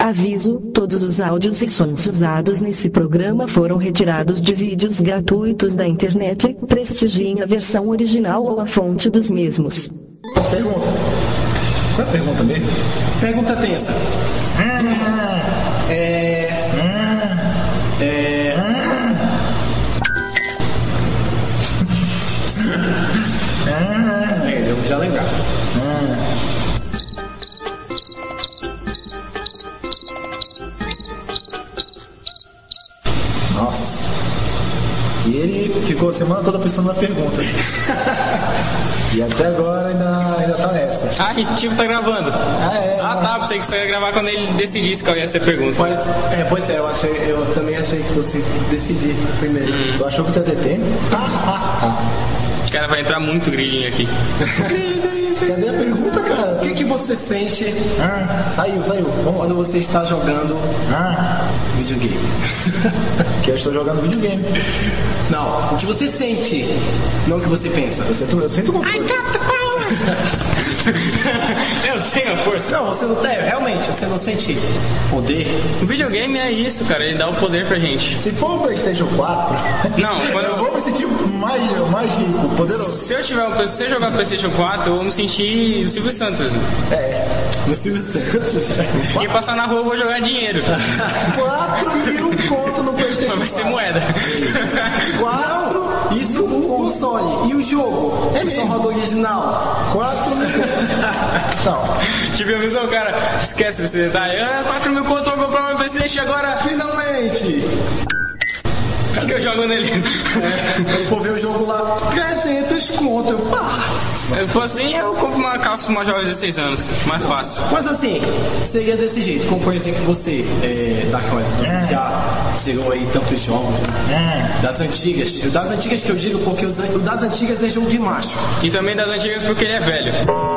Aviso: todos os áudios e sons usados nesse programa foram retirados de vídeos gratuitos da internet. Prestigiem a versão original ou a fonte dos mesmos. Pergunta. Qual é a pergunta mesmo? Pergunta tensa. Devo já lembrar. Nossa. E ele ficou a semana toda pensando na pergunta. E até agora ainda tá nessa. Ah, Rittico tá gravando. Tá, pensei que só ia gravar quando ele decidisse qual ia ser a pergunta. Pois é, eu também achei que você decidir primeiro. Tu achou que tu ia ter tempo? O cara vai entrar muito grilinho aqui. Cadê a pergunta, cara? O que você sente Saiu. Vamos lá. quando você está jogando videogame? Que eu estou jogando videogame. Não, o que você sente, não o que você pensa. Eu sinto controle. Eu tenho a força. Não, você não tem, realmente, você não sente poder. O videogame é isso, cara, ele dá o poder pra gente. Se for um PlayStation 4, Não, quando eu vou me sentir mais rico, poderoso. Se eu jogar PlayStation 4, eu vou me sentir o Silvio Santos. O Silvio Santos. E passar na rua eu vou jogar dinheiro. 4.000 conto no PlayStation 4. Vai ser moeda. 4. Isso o console. E o jogo? É o mesmo. só do original. 4.000 conto. Não. Tipo, a visão, cara, esquece esse detalhe. 4.000 conto, eu vou comprar meu PlayStation agora. Finalmente! O que eu jogo nele? Quando for ver o jogo lá, 300 conto. Se for assim, eu compro uma calça pra uma jovem de 16 anos. Mais fácil. Mas assim, seria desse jeito. Como por exemplo você, Dark Horse, você já zerou aí tantos jogos, né? Das antigas. Das antigas que eu digo porque o das antigas é jogo de macho. E também das antigas porque ele é velho.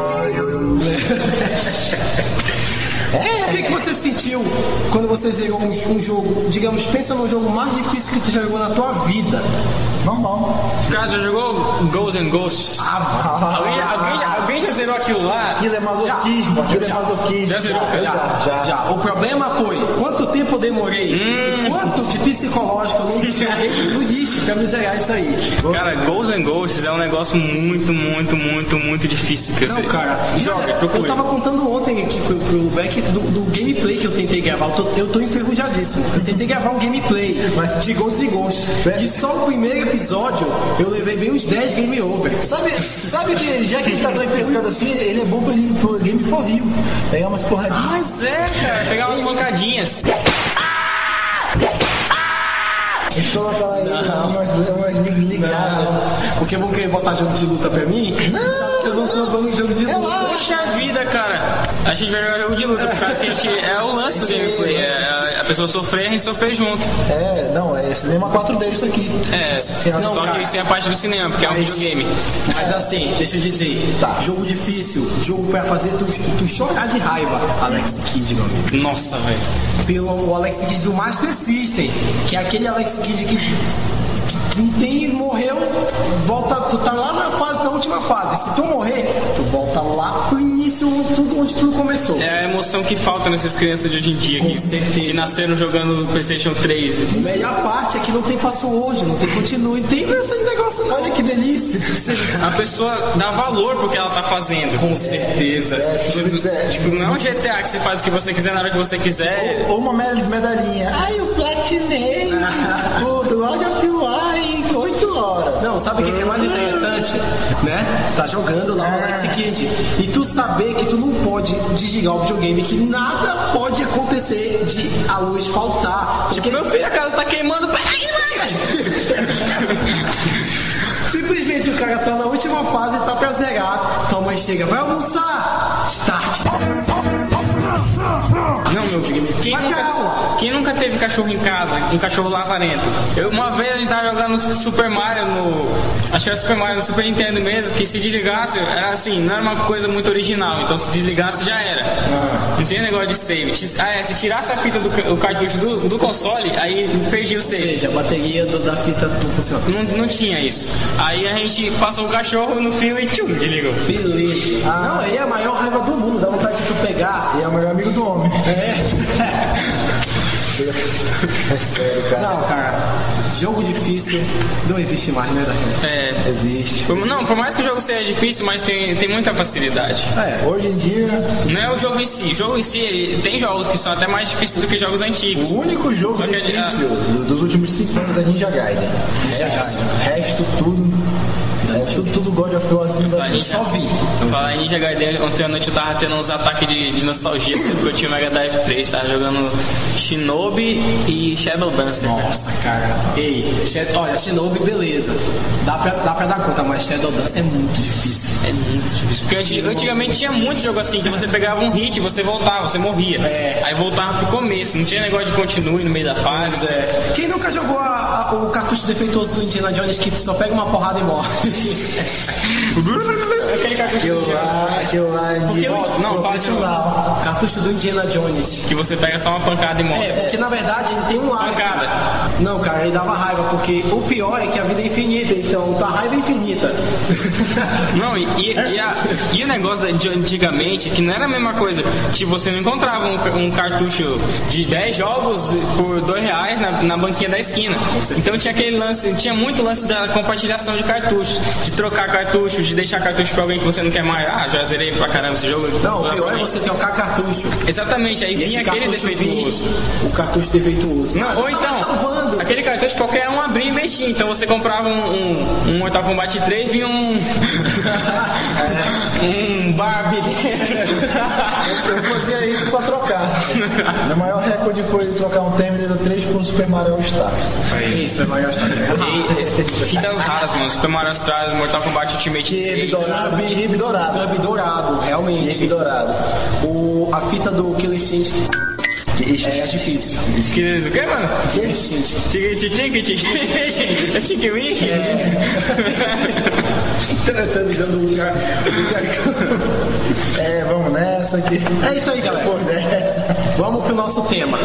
O que você sentiu quando você zerou um jogo, digamos, pensa no jogo mais difícil que tu já jogou na tua vida? Normal. Cara, já jogou Ghosts and Ghosts? Alguém já zerou aquilo lá? Aquilo é masoquismo. Já zerou? Já. O problema foi quanto tempo eu demorei e quanto de psicológico eu não joguei no lixo pra me zerar isso aí. Cara, Ghosts and Ghosts é um negócio muito difícil. Não, cara, procure. Eu tava contando ontem aqui pro Beck do gameplay que eu tentei gravar. Eu tô enferrujadíssimo. Eu tentei gravar um gameplay de Ghosts and Ghosts. E só o primeiro episódio eu levei bem uns 10 game over. Sabe que já que ele tá tão enferrujado assim, ele é bom pro Game for Rio. Pegar umas porradinhas. Mas cara, pegar umas pancadinhas. Deixa eu colocar aí umas ligadas. Porque vão querer botar jogo de luta pra mim? Não. Sabe que eu não sou bom em jogo de luta. Poxa vida, cara. A gente vai jogar jogo de luta, por causa que a gente é o lance do gameplay. É a pessoa sofrer, a gente sofrer junto. É cinema 4D isso aqui. Não, só que sem a parte do cinema, porque é um videogame. Mas assim, deixa eu dizer, jogo difícil, jogo pra fazer tu chorar de raiva. Alex Kidd, meu amigo. Nossa, velho. O Alex Kidd do Master System, que é aquele Alex Kidd que morreu, volta, tu tá lá na última fase. Se tu morrer, tu volta lá pro início, tudo onde tudo começou. É a emoção que falta nessas crianças de hoje em dia. Com certeza. Que nasceram jogando PlayStation 3. A melhor parte é que não tem passo hoje, não tem continue, não tem esse negócio não. Olha que delícia. A pessoa dá valor pro que ela tá fazendo. Com certeza. Tipo, não é um GTA que você faz o que você quiser na hora que você quiser. Ou uma medalhinha. Ai, eu platinei o do God of War em 8 horas. Não, sabe o que é mais interessante? Né? Tu tá jogando lá o Alex Kidd e tu saber que tu não pode desligar o videogame, que nada pode acontecer de a luz faltar. Tipo, meu filho, a casa tá queimando. Simplesmente o cara tá na última fase e tá pra zerar. Tua mãe chega, vai almoçar! Start! Não, meu filho, quem nunca teve cachorro em casa, um cachorro lazarento? Uma vez a gente tava jogando Super Mario acho que era Super Mario no Super Nintendo mesmo, que se desligasse, era assim, não era uma coisa muito original, então se desligasse já era. Não tinha negócio de save. Se tirasse a fita do cartucho do console, aí perdia o save. Ou seja, a bateria da fita não funciona. Não tinha isso. Aí a gente passou o cachorro no fio e tchum, desligou. Beleza. Não, aí é a maior raiva do mundo, dá vontade de tu pegar. E é o melhor amigo do homem. É sério, cara. Não, cara, jogo difícil não existe mais, né, Daniel? Existe. Não, por mais que o jogo seja difícil, mas tem muita facilidade. Hoje em dia... Não é o jogo em si. O jogo em si, tem jogos que são até mais difíceis do que jogos antigos. O único jogo difícil dos últimos 5 anos é Ninja Gaiden. Resto tudo... Tudo God of War assim eu só vi. Falar em Ninja Gaiden, ontem à noite eu tava tendo uns ataques de nostalgia, porque eu tinha o Mega Drive 3, tava jogando Shinobi e Shadow Dancer. Nossa, cara. Olha, Shinobi, beleza. Dá pra dar conta, mas Shadow Dancer é muito difícil. É muito difícil. Porque antigamente tinha muito jogo assim, que você pegava um hit, você voltava, você morria. Aí voltava pro começo, não tinha negócio de continue no meio da fase. Quem nunca jogou o cartucho defeituoso do Indiana Jones que só pega uma porrada e morre? Aquele cartucho cartucho do Indiana Jones que você pega só uma pancada e morre. Porque na verdade ele tem um lado. Pancada. Não, cara, ele dava raiva, porque o pior é que a vida é infinita, então tua raiva é infinita. Não, e o negócio de antigamente, que não era a mesma coisa, tipo, você não encontrava um cartucho de 10 jogos por R$2 na banquinha da esquina. Então tinha aquele lance, tinha muito lance da compartilhação de cartuchos, de trocar cartucho, de deixar cartucho pra alguém que você não quer mais. Já zerei pra caramba esse jogo. Não, o pior é você trocar cartucho. Exatamente, aí vinha aquele defeituoso. O cartucho defeituoso. Não, ou então, aquele cartucho qualquer um abria e mexia. Então você comprava um Mortal Kombat 3 e vinha um Barbie dentro. Eu fazia isso pra trocar. Meu maior recorde foi trocar um Terminator 3 por um Super Mario All Stars. Super Mario All Stars é fitas raras, mano. Super Mario All Stars, Mortal Kombat Ultimate 3. Kirby dourado, realmente. Kirby dourado. A fita do Killer Instinct é difícil. O que, mano? Killer Instinct. Tiki Wiki? Transando o cara. Vamos nessa aqui. É isso aí, galera. Vamos pro nosso tema.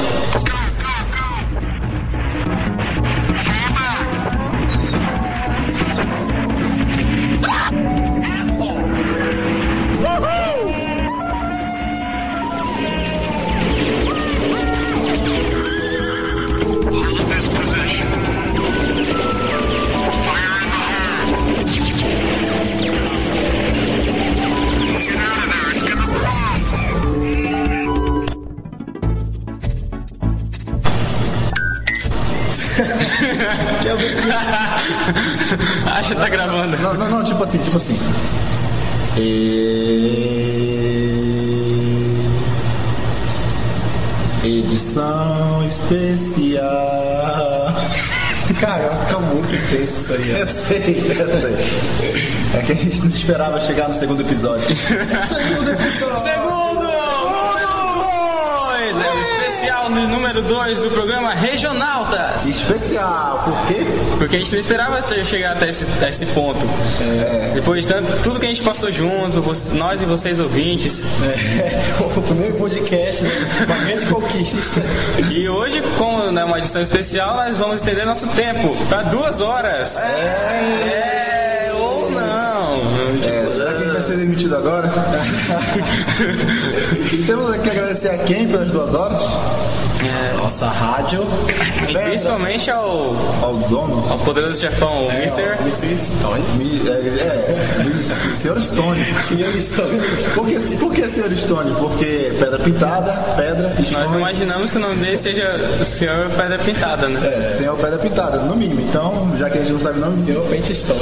Acha que tá gravando. Não, tipo assim. Edição especial. Cara, fica muito intenso isso aí. Eu sei. É que a gente não esperava chegar no segundo episódio. É o especial número 2 do programa Regionaltas. Especial, por quê? Porque a gente não esperava chegar até esse ponto. Depois de tudo que a gente passou junto, nós e vocês ouvintes. O primeiro podcast, uma grande conquista. E hoje, como é uma edição especial, nós vamos estender nosso tempo para 2 horas. Ou não. Será que vai ser demitido agora? E temos que agradecer a quem pelas 2 horas? Nossa rádio. E principalmente ao dono, ao poderoso chefão, o Mr. Stone. Sr. Stone. Por que Sr. Stone? Porque pedra pintada, pedra e Nós imaginamos que o nome dele seja o Sr. Pedra Pintada, né? Sr. Pedra Pintada, no mínimo. Então, já que a gente não sabe o nome, Sr. Pente Stone.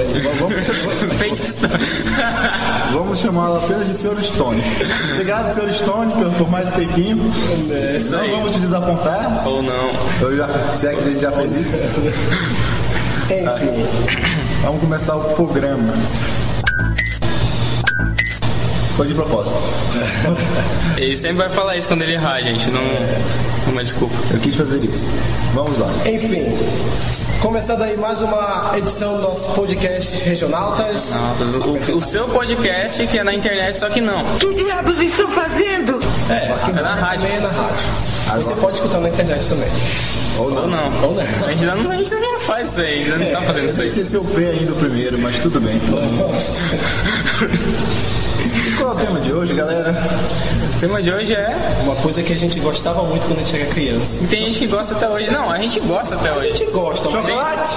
Vamos chamá-lo apenas de Sr. Stone. Obrigado, Sr. Stone, por mais um tempinho. Não vamos te desapontar. Ou não. Se é que a gente já fez isso. Vamos começar o programa. Foi de propósito. Ele sempre vai falar isso quando ele errar, gente. Não. Uma desculpa. Eu quis fazer isso. Vamos lá. Enfim. Começando aí mais uma edição do nosso podcast Regionaltas. O seu podcast que é na internet, só que não. Que diabos estão fazendo? É na rádio. Também é na rádio. Você pode escutar na internet também. Ou não. A gente não faz isso aí, a gente não tá fazendo isso aí. Não sei se eu P ainda o primeiro, mas tudo bem. E qual é o tema de hoje, galera? O tema de hoje é... uma coisa que a gente gostava muito quando a gente era criança. E tem gente que gosta até hoje. Não, a gente gosta até hoje. A gente gosta, mas Chocolate?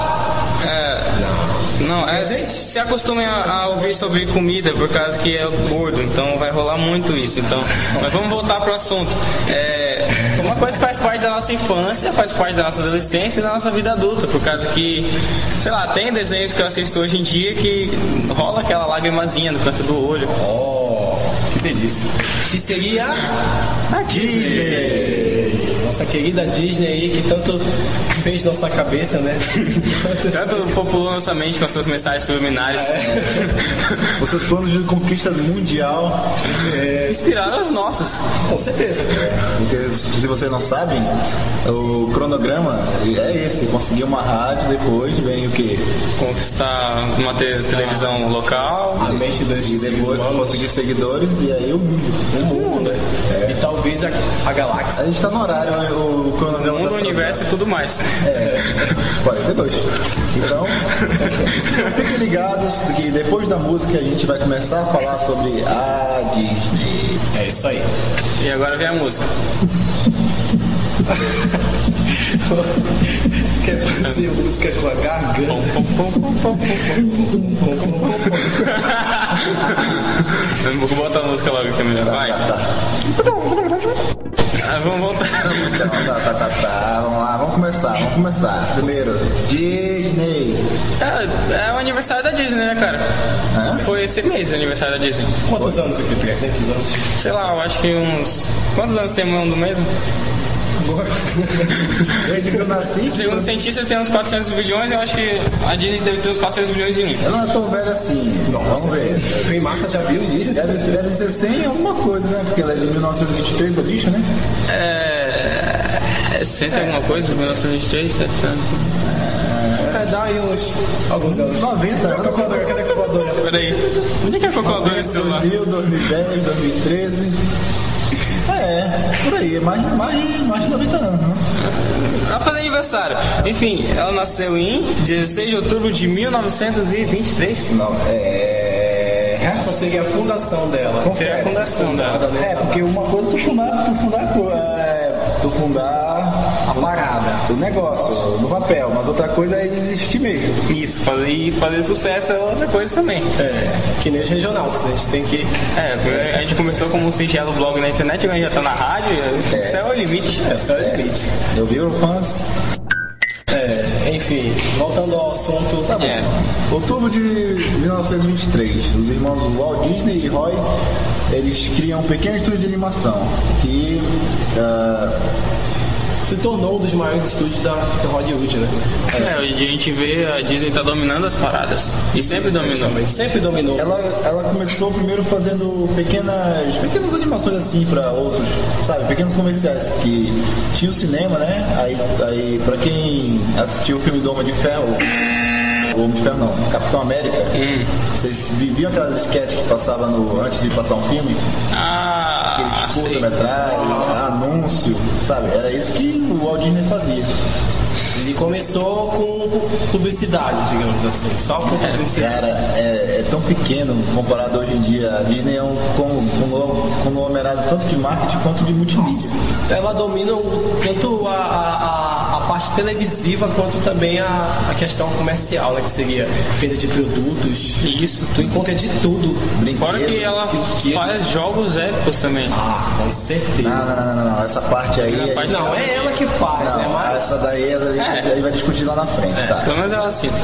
Não, gente se acostumem a ouvir sobre comida por causa que é gordo, então vai rolar muito isso. Então, mas vamos voltar pro assunto. Uma coisa que faz parte da nossa infância, faz parte da nossa adolescência e da nossa vida adulta, por causa que, sei lá, tem desenhos que eu assisto hoje em dia que rola aquela lágrimazinha no canto do olho. Oh, que delícia. Que seria a Disney. Nossa querida Disney aí, que tanto fez nossa cabeça, né? Tanto populou nossa mente com suas mensagens subliminares. Os seus planos de conquista mundial inspiraram os nossos. Com certeza. Porque, se vocês não sabem, o cronograma é esse: conseguir uma rádio, depois vem o quê? Conquistar uma televisão local, A mente dos E depois conseguir seguidores e aí o mundo. E talvez a galáxia. A gente tá no horário, né? O cronograma. o mundo, tá o universo e tudo mais. 42. Então, fiquem ligados que depois da música a gente vai começar a falar sobre a Disney. É isso aí. E agora vem a música. Tu quer fazer música com a garganta? Vou botar a música logo aqui, melhor. Vai. Vamos voltar. Vamos lá, vamos começar. Primeiro, Disney. É o aniversário da Disney, né, cara? Foi esse mês o aniversário da Disney. Quantos anos aqui? 300 anos? Sei lá, eu acho que uns... Quantos anos tem o mundo mesmo? Desde que eu nasci. Segundo os cientistas tem uns 400 bilhões, eu acho que a Disney deve ter uns 400 bilhões de um. Eu não é tão velho assim. Vamos ver. Quem marca já viu isso? Deve ser 100 alguma coisa, né? Porque ela é de 1923, a bicha, né? É 100 alguma coisa, 1923, Dá aí alguns anos. 90 anos. Calculadora, cadê a calculadora? Peraí, onde é que é a calculadora nesse celular? 2000, 2010, 2013. Por aí, mais de 90 anos, né? Ela faz aniversário. Enfim, ela nasceu em 16 de outubro de 1923. Não, Essa seria a fundação dela. Seria a fundação dela. porque uma coisa tu fundar A parada. o negócio, no papel, mas outra coisa é existir mesmo. Isso, fazer sucesso é outra coisa também. Que nem os regionais, a gente tem que... A gente começou como um singelo blog na internet, agora já tá na rádio, o céu é o limite. Esse é o limite. Eu vi o fãs. Enfim, voltando ao assunto... Tá bom. Outubro de 1923, os irmãos Walt Disney e Roy, eles criam um pequeno estúdio de animação que se tornou um dos maiores estúdios da Hollywood, né? Hoje a gente vê a Disney tá dominando as paradas. E sempre dominou. Sempre dominou. ela começou primeiro fazendo pequenas animações assim pra outros, sabe? Pequenos comerciais que tinha o cinema, né? Aí pra quem assistiu o filme do Homem de Ferro, Capitão América, vocês viviam aquelas sketches que passavam antes de passar um filme? Aqueles curta-metragem, anúncio, sabe? Era isso que o Walt Disney fazia. Ele começou com publicidade, digamos assim, só com publicidade. Cara, é tão pequeno comparado hoje em dia. A Disney é um conglomerado tanto de marketing quanto de multimídia. Ela domina tanto a parte televisiva quanto também a questão comercial, né? Que seria feira de produtos. Isso. Tu encontra de tudo. Fora que ela faz jogos épicos também. Com certeza. Não. Essa parte aí. Não, é ela que faz, não, né? Mas... essa daí a gente vai discutir lá na frente, tá? Pelo menos ela assina.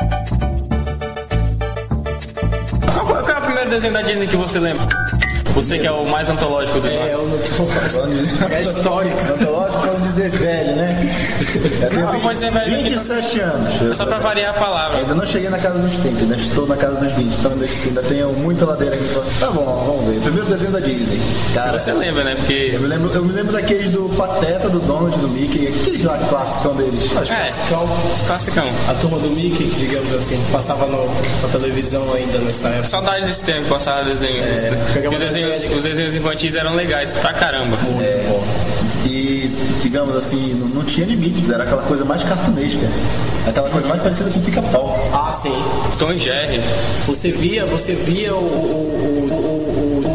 Qual é o primeiro desenho da Disney que você lembra? Você que é o mais antológico do eu não tô... É histórico. Antológico pra não dizer velho, né? Eu tenho pode ser velho 27 anos. É só pra variar a palavra. Ainda não cheguei na casa dos 30, ainda estou na casa dos 20, então ainda tenho muita ladeira aqui. Tá bom, vamos ver. Primeiro desenho da Disney. Cara, você lembra, né? Porque... Eu me lembro daqueles do Pateta, do Donald, do Mickey, aqueles lá classicão deles. Classicão. A turma do Mickey, que digamos assim, passava na televisão ainda nessa época. Saudade desse tempo que passava desenho. Os desenhos infantis eram legais pra caramba. Muito bom. E, digamos assim, não tinha limites, era aquela coisa mais cartunesca. Aquela coisa mais parecida com Pica-Pau. Sim. Tom e Jerry. Você via o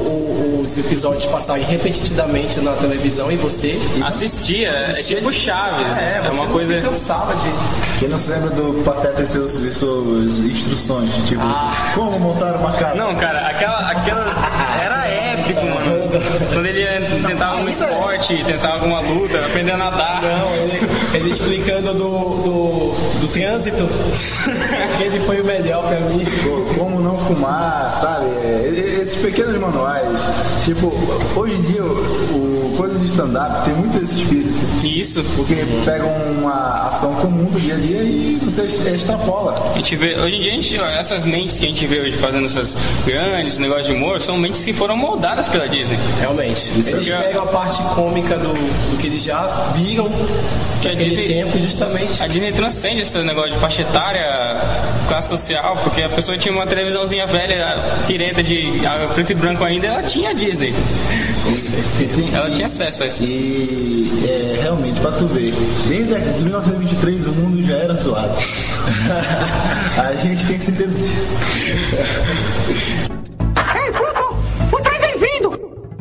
aqueles episódios passarem repetidamente na televisão e você assistia. É tipo Chaves. É uma coisa. Você cansava de. Quem não se lembra do Pateta e suas instruções? Tipo, como montar uma casa? Não, cara, aquela era épico, mano. Quando ele tentava um esporte, tentava alguma luta, aprender a nadar. Não, ele explicando do trânsito. Ele foi o melhor pra mim. Como não fumar, sabe? Esses pequenos manuais. Tipo, hoje em dia o coisa de stand-up tem muito esse espírito. Isso. Porque pega uma ação comum do dia a dia e você extrapola. A gente vê, hoje em dia, essas mentes que a gente vê hoje fazendo essas grandes negócios de humor são mentes que foram moldadas pela Disney. Realmente. Eles pegam a parte cômica do que eles já viram naquele tempo, justamente. A Disney transcende esse negócio de faixa etária, classe social, porque a pessoa tinha uma televisãozinha velha, pirenta de preto e branco ainda, ela tinha a Disney. Ela tinha acesso a isso. E realmente, pra tu ver, desde 1923 o mundo já era zoado. A gente tem certeza disso. Ei, Pluto! O trem vem vindo!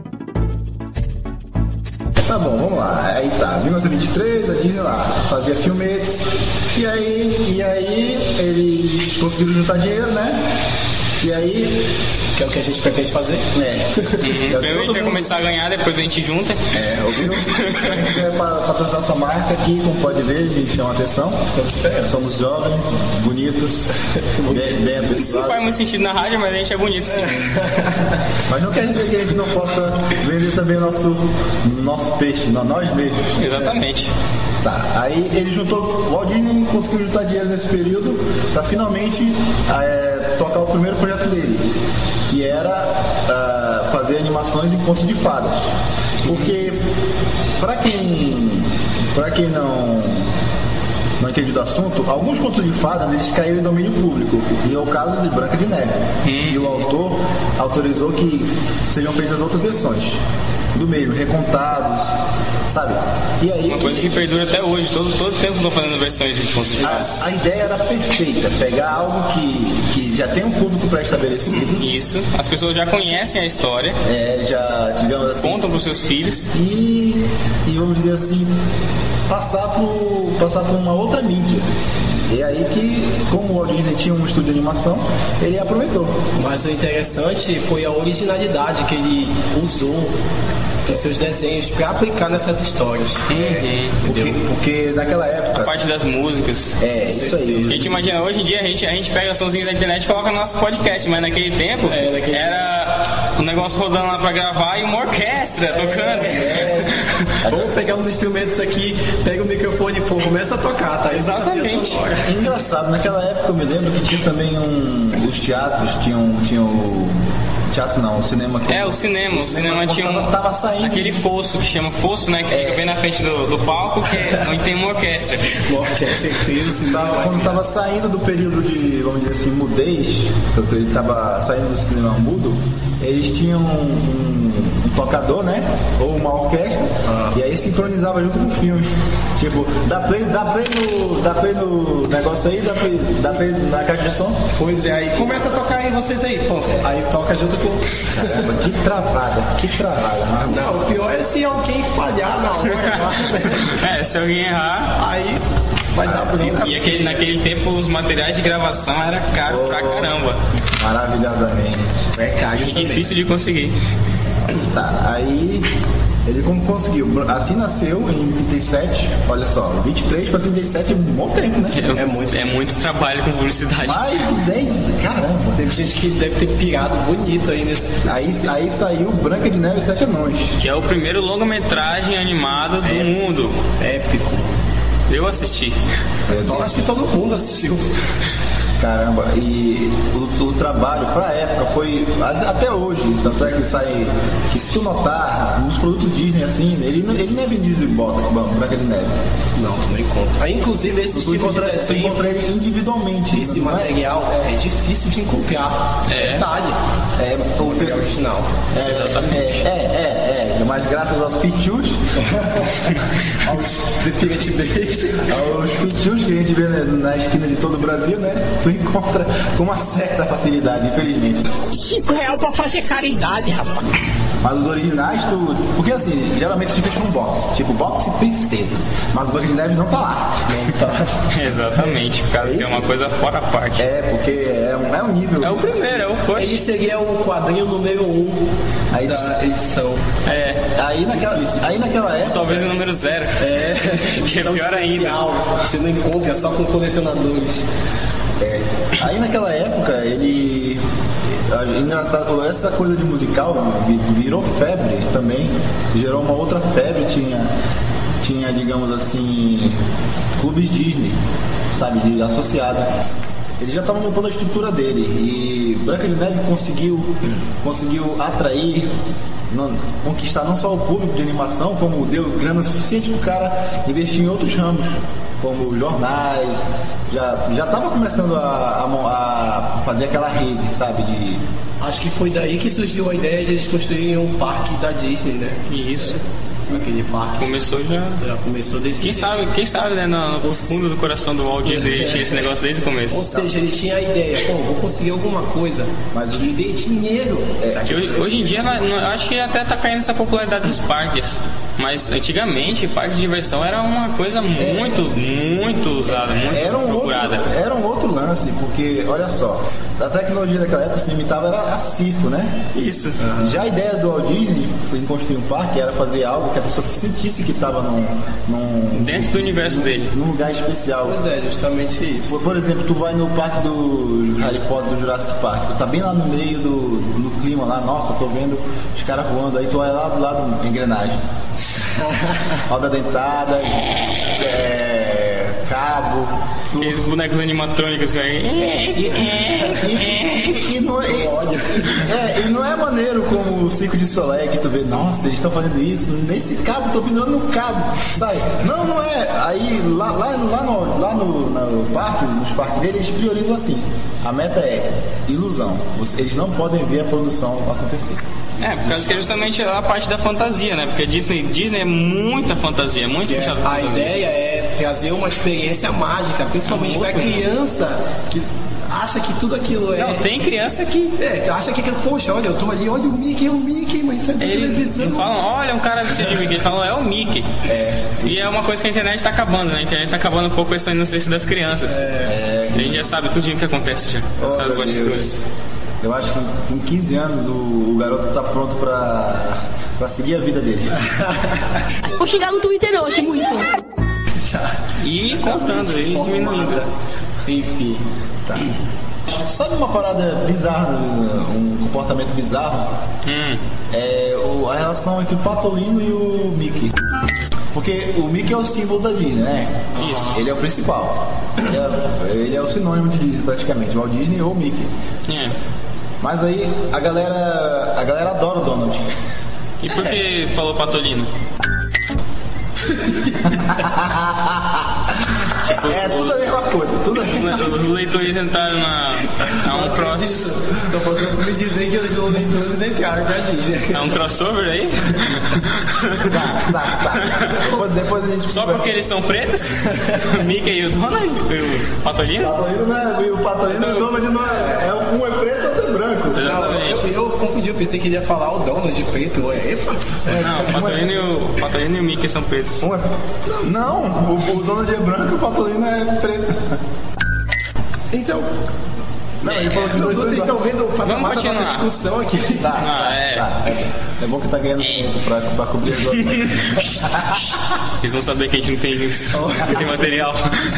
Tá bom, vamos lá. Aí tá, 1923, a Disney lá fazia filmetes. E aí eles conseguiram juntar dinheiro, né? E aí, que é o que a gente pretende fazer. Primeiro a gente vai começar a ganhar, depois a gente junta. Ouviram? A gente quer patrocinar sua marca aqui, como pode ver, a gente chama atenção. Estamos esperando. Somos jovens, bonitos, bem apessoados. Isso não faz muito sentido na rádio, mas a gente é bonito, sim. Mas não quer dizer que a gente não possa vender também o nosso peixe, nós mesmos. Exatamente. Tá, aí ele juntou, o Walt Disney conseguiu juntar dinheiro nesse período para finalmente tocar o primeiro projeto dele, que era fazer animações em contos de fadas. Porque para quem não entende do assunto, alguns contos de fadas eles caíram em domínio público, e é o caso de Branca de Neve, que o autor autorizou que sejam feitas outras versões do mesmo, recontados, sabe? E aí, uma coisa que perdura até hoje, todo tempo estão fazendo versões de contos de fadas. A ideia era perfeita, pegar algo que já tem um público pré-estabelecido. Isso, as pessoas já conhecem a história. Já, digamos assim, contam para os seus filhos. E vamos dizer assim, passar por uma outra mídia. E aí que, como o Walt Disney tinha um estúdio de animação, ele aproveitou. Mas o interessante foi a originalidade que ele usou dos seus desenhos para aplicar nessas histórias. Porque naquela época... A parte das músicas. Isso aí. A gente imagina, hoje em dia a gente pega sonzinhos da internet e coloca no nosso podcast, mas naquele tempo era um negócio rodando lá pra gravar e uma orquestra tocando. Vamos pegar uns instrumentos aqui, pega o microfone e começa a tocar, tá? Exatamente. Engraçado, naquela época eu me lembro que tinha também os teatros, tinha o... Teatro não, o cinema. O cinema tinha tava saindo. Aquele fosso, que chama fosso, né? Que fica bem na frente do palco, que onde tem uma orquestra. Uma orquestra quando tava saindo do período de, vamos dizer assim, mudez, porque ele tava saindo do cinema mudo, eles tinham um tocador, né? Ou uma orquestra, e aí sincronizava junto com o filme. Tipo, dá play no negócio aí, dá play na caixa de som. Pois é, aí começa a tocar aí vocês aí, pô. Aí toca junto com... Caramba, que travada. Não, o pior é se alguém falhar na hora. Se alguém errar... Aí vai dar bronca. E naquele tempo os materiais de gravação eram caros pra caramba. Maravilhosamente. É caro. E difícil de conseguir. Tá, aí ele conseguiu. Assim nasceu em 37, olha só, 23 para 37 é um bom tempo, né? É muito trabalho com publicidade. Mais de 10, caramba. Tem gente que deve ter pirado bonito aí nesse. Aí saiu Branca de Neve e Sete Anões, que é o primeiro longa-metragem animado do mundo. Épico. Eu assisti. Então acho que todo mundo assistiu. Caramba, e o trabalho pra época foi até hoje, tanto é que sai, que se tu notar, nos produtos Disney assim, ele não é vendido em box, Branca de Neve. Não, tu nem conta. Aí, inclusive esses tipos de desenho, tu encontra ele individualmente. Esse material é difícil de encontrar. Detalhe. O material original. Exatamente. mas graças aos pichus, aos The Pirate Bay, aos pichus que a gente vê na esquina de todo o Brasil, né? Tu encontra com uma certa facilidade, infelizmente. R$5 pra fazer caridade, rapaz. Mas os originais, porque assim, geralmente tu fecha um box, tipo box princesas, mas o Branca de Neve não tá lá. Não tá. Exatamente, por causa que é uma coisa fora a parte. É, porque é um nível. É o primeiro, é o first. Ele seria o quadrinho número 1 da edição. Aí naquela época. Talvez o número 0. Que é pior ainda. Você não encontra, só com colecionadores. Aí naquela época ele. Engraçado, essa coisa de musical virou febre também, gerou uma outra febre, tinha digamos assim, clubes Disney, sabe, de associado. Ele já estava montando a estrutura dele e Branca de Neve conseguiu atrair, conquistar não só o público de animação, como deu grana suficiente para o cara investir em outros ramos, como jornais. Já estava começando a fazer aquela rede, sabe, de... Acho que foi daí que surgiu a ideia de eles construírem um parque da Disney, né? Isso. Aquele parque. Começou já começou desse Quem sabe, né, no fundo do coração do Walt Disney ele tinha esse negócio desde o começo. Ou seja, ele tinha a ideia, vou conseguir alguma coisa, mas me dê dinheiro. Hoje em dia, acho que até tá caindo essa popularidade dos parques. Mas antigamente, parque de diversão era uma coisa muito usada, muito procurada. Era um outro lance, porque, olha só, a tecnologia daquela época se limitava era a circo, né? Isso. Já a ideia do Walt Disney em construir um parque era fazer algo que a pessoa se sentisse que estava dentro do universo dele. Num lugar especial. Pois é, justamente isso. Por exemplo, tu vai no parque do Harry Potter, do Jurassic Park, tu tá bem lá no meio no clima lá, nossa, tô vendo os caras voando, aí tu vai lá do lado da engrenagem. Roda dentada, cabo, tudo. Aqueles bonecos animatrônicos, velho. E não é maneiro como o Circo de Soleil que tu vê, nossa, eles estão fazendo isso, nesse cabo, tô pendurando no cabo, sabe? Não é. Aí lá no parque, nos parques deles, eles priorizam assim. A meta é ilusão. Eles não podem ver a produção acontecer. Por causa que é justamente a parte da fantasia, né? Porque Disney é muita fantasia, muito puxado pra fantasia. A ideia é trazer uma experiência mágica, principalmente pra criança que acha que tudo aquilo é... Não, tem criança que... acha que, poxa, olha, eu tô ali, olha o Mickey, mas isso é televisão. Eles falam, olha um cara vestido de Mickey, eles falam, é o Mickey. E é uma coisa que a internet tá acabando, né? A internet tá acabando um pouco essa inocência das crianças. A gente já sabe tudinho o que acontece já, sabe os bastidores. Eu acho que em 15 anos o garoto tá pronto pra seguir a vida dele. Vou chegar no Twitter hoje, muito. E contando, e diminuindo. Enfim. Tá. Sabe uma parada bizarra, um comportamento bizarro? É a relação entre o Patolino e o Mickey. Porque o Mickey é o símbolo da Disney, né? Isso. Ele é o principal. Ele é o sinônimo de Disney, praticamente. Walt Disney ou Mickey. Mas aí a galera adora o Donald. E por que falou Patolino? Tudo a mesma coisa, tudo a mesma coisa. Os leitores entraram a um cross. Só faltou me dizer que os leitores entraram pra Disney. É um crossover aí? Tá. Depois a gente só porque eles são pretos? O Mickey e o Donald? E o Patolino? O Patolino e o Donald não é. Um é preto e outro é branco. Exatamente. Eu confundi, eu pensei que ele ia falar o Donald preto. Não, o Patolino e o Mickey são pretos. Não, o Donald é branco e o Patolino é preto. Então. Não, ele falou que vocês estão vendo o patamar da nossa discussão aqui. Tá. É bom que tá ganhando tempo pra cobrir as outras. Eles vão saber que a gente não tem material.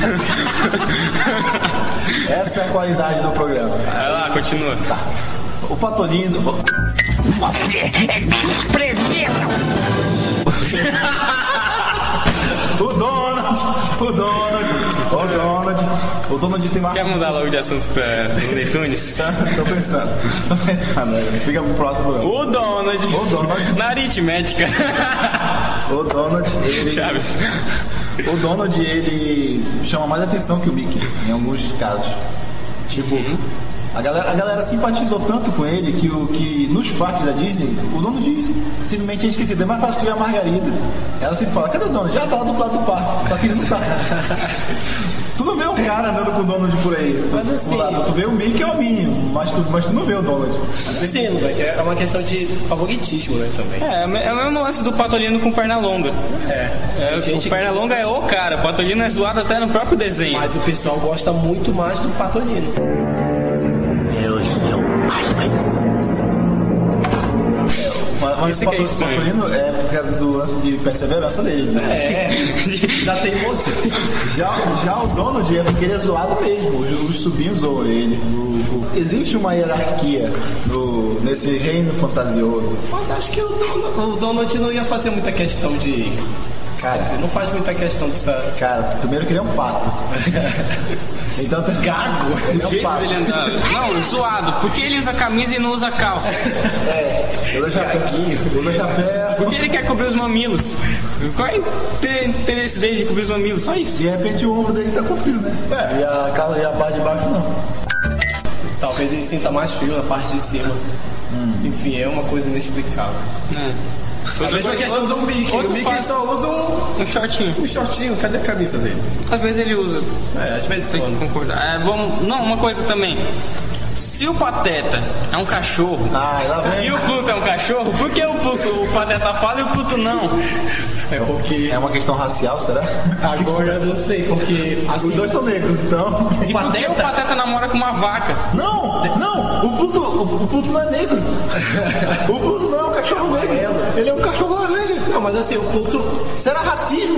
Essa é a qualidade do programa. Vai lá, continua. Tá. O Patolino... Você é desprezível! O Donald tem mais... Quer mudar logo de assuntos para os Leitunes? Tô pensando. Fica pro próximo programa. O Donald. Na aritmética. O Donald, Chaves. O Donald, ele chama mais atenção que o Mickey, em alguns casos. Tipo, A galera simpatizou tanto com ele que nos parques da Disney, o Donald simplesmente tinha esquecido. É mais fácil tu ver a Margarida. Ela sempre fala, cadê o Donald? Já tá lá do lado do parque, só que ele não tá. Tu não vê um cara andando com o Donald por aí. Mas assim, tu vê o Mickey ou o Minnie, mas tu não vê o Donald. Sim, é uma questão de favoritismo, né, também. É o mesmo lance do Patolino com perna longa. O perna longa é o cara, o Patolino é zoado até no próprio desenho. Mas o pessoal gosta muito mais do Patolino. Eu sou Batman. Mas o Patolino é por causa do lance de perseverança dele, né? Da teimosia. Já o Donald é porque ele é zoado mesmo. Os sobrinhos zoam ele. Existe uma hierarquia nesse reino fantasioso. Mas acho que o Donald não ia fazer muita questão de... Cara, não faz muita questão dessa... Cara, primeiro que ele é um pato. Então tá gago. O jeito dele andar. Não, zoado. Por que ele usa camisa e não usa calça? Usa chapéu. Por que ele quer cobrir os mamilos? Qual é o interesse dele de cobrir os mamilos? Só isso. De repente o ombro dele tá com frio, né? E a parte de baixo não. Talvez ele sinta mais frio na parte de cima. Enfim, é uma coisa inexplicável. A mesma questão do Mickey. O Mickey só usa um shortinho. Um shortinho, cadê a camisa dele? Às vezes ele usa. Às vezes tem que concordar. Uma coisa também. Se o Pateta é um cachorro e o Pluto é um cachorro, por que o Pateta fala e o Pluto não? É porque... É uma questão racial, será? Agora eu não sei, porque... Assim, os dois são negros, então... E por que o Pateta namora com uma vaca? Não! O Pluto não é negro. O Pluto não é um cachorro negro. Ele é um cachorro laranja. Não, mas assim, o Pluto... Será racismo?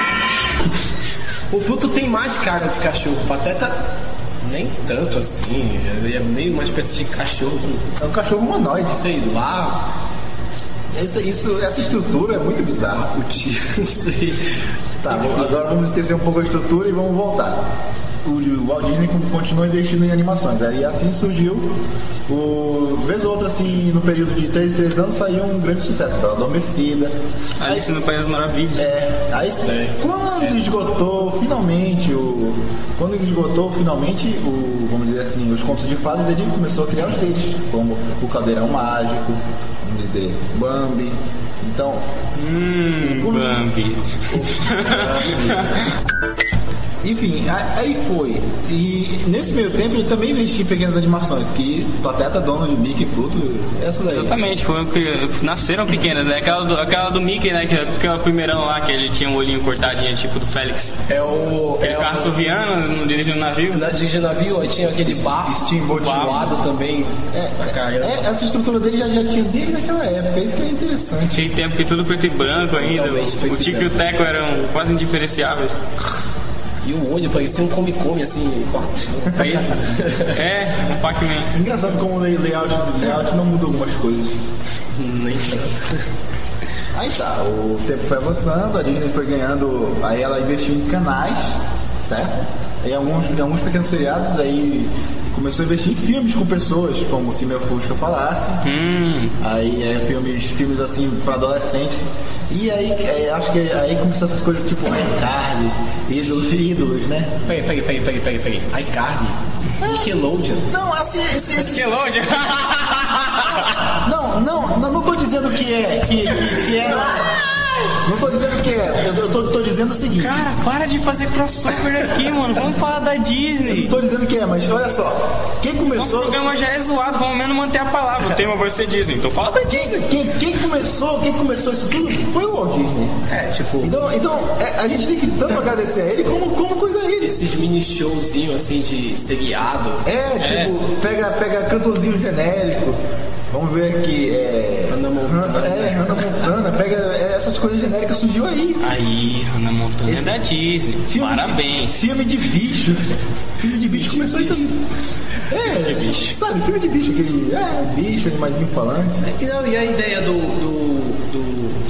O Pluto tem mais cara de cachorro. O Pateta... Nem tanto assim, ele é meio uma espécie de cachorro. É um cachorro humanoide. Sei lá. Essa estrutura é muito bizarra. O tio, não sei. Tá, agora vamos esquecer um pouco a estrutura e vamos voltar. O Walt Disney continuou investindo em animações. Aí assim surgiu vez ou outra, assim, no período de 3 em 3 anos saiu um grande sucesso, Bela Adormecida. Alice no País das Maravilhas. Quando esgotou finalmente vamos dizer assim, os contos de fadas, ele começou a criar os deles, como o Caldeirão Mágico, vamos dizer, Bambi. Então, Bambi. Enfim, aí foi. E nesse meio tempo ele também investiu em pequenas animações, que Pateta, Donald, Mickey, Pluto, essas aí. Exatamente, nasceram pequenas, né? Aquela do Mickey, né? Que é o primeirão lá, que ele tinha um olhinho cortadinho, tipo do Félix. Ele ficava assoviando, dirigindo o navio. Dirigindo o navio, aí tinha aquele barco voado também. Essa estrutura dele já tinha desde naquela época, isso que é interessante. Aquele tempo que tudo preto e branco ainda. O Tico e o Teco eram quase indiferenciáveis. E o olho parecia um come-come, assim, preto. Um Pac-Man. Engraçado como o layout não mudou algumas coisas. Nem tanto. Aí tá, o tempo foi avançando, a Disney foi ganhando, aí ela investiu em canais, certo? Aí alguns pequenos seriados, aí começou a investir em filmes com pessoas, como Se Meu Fusca Falasse. Aí filmes assim pra adolescentes. E aí acho que aí começou essas coisas tipo iCarly, ídolos, né? Peraí. iCarly? Nickelodeon? Não, assim... Nickelodeon? Não tô dizendo que é... Não tô dizendo que é, eu tô dizendo o seguinte. Cara, para de fazer crossover aqui, mano. Vamos falar da Disney. Eu não tô dizendo que é, mas olha só. Quem começou... O programa já é zoado, vamos menos manter a palavra. O tema vai ser Disney, então fala da Disney. Quem começou isso tudo foi o Walt Disney. Então a gente tem que tanto agradecer a ele como coisa a ele. Esses mini showzinhos assim de seriado. Pega cantorzinho genérico. Vamos ver aqui, Hannah Montana, pega essas coisas genéricas, surgiu aí. Aí, Hannah Montana é da Disney. Parabéns. Filme de bicho. Filme de bicho começou aí também. Que bicho. Sabe, filme de bicho, aquele bicho, animaizinho falante. E a ideia do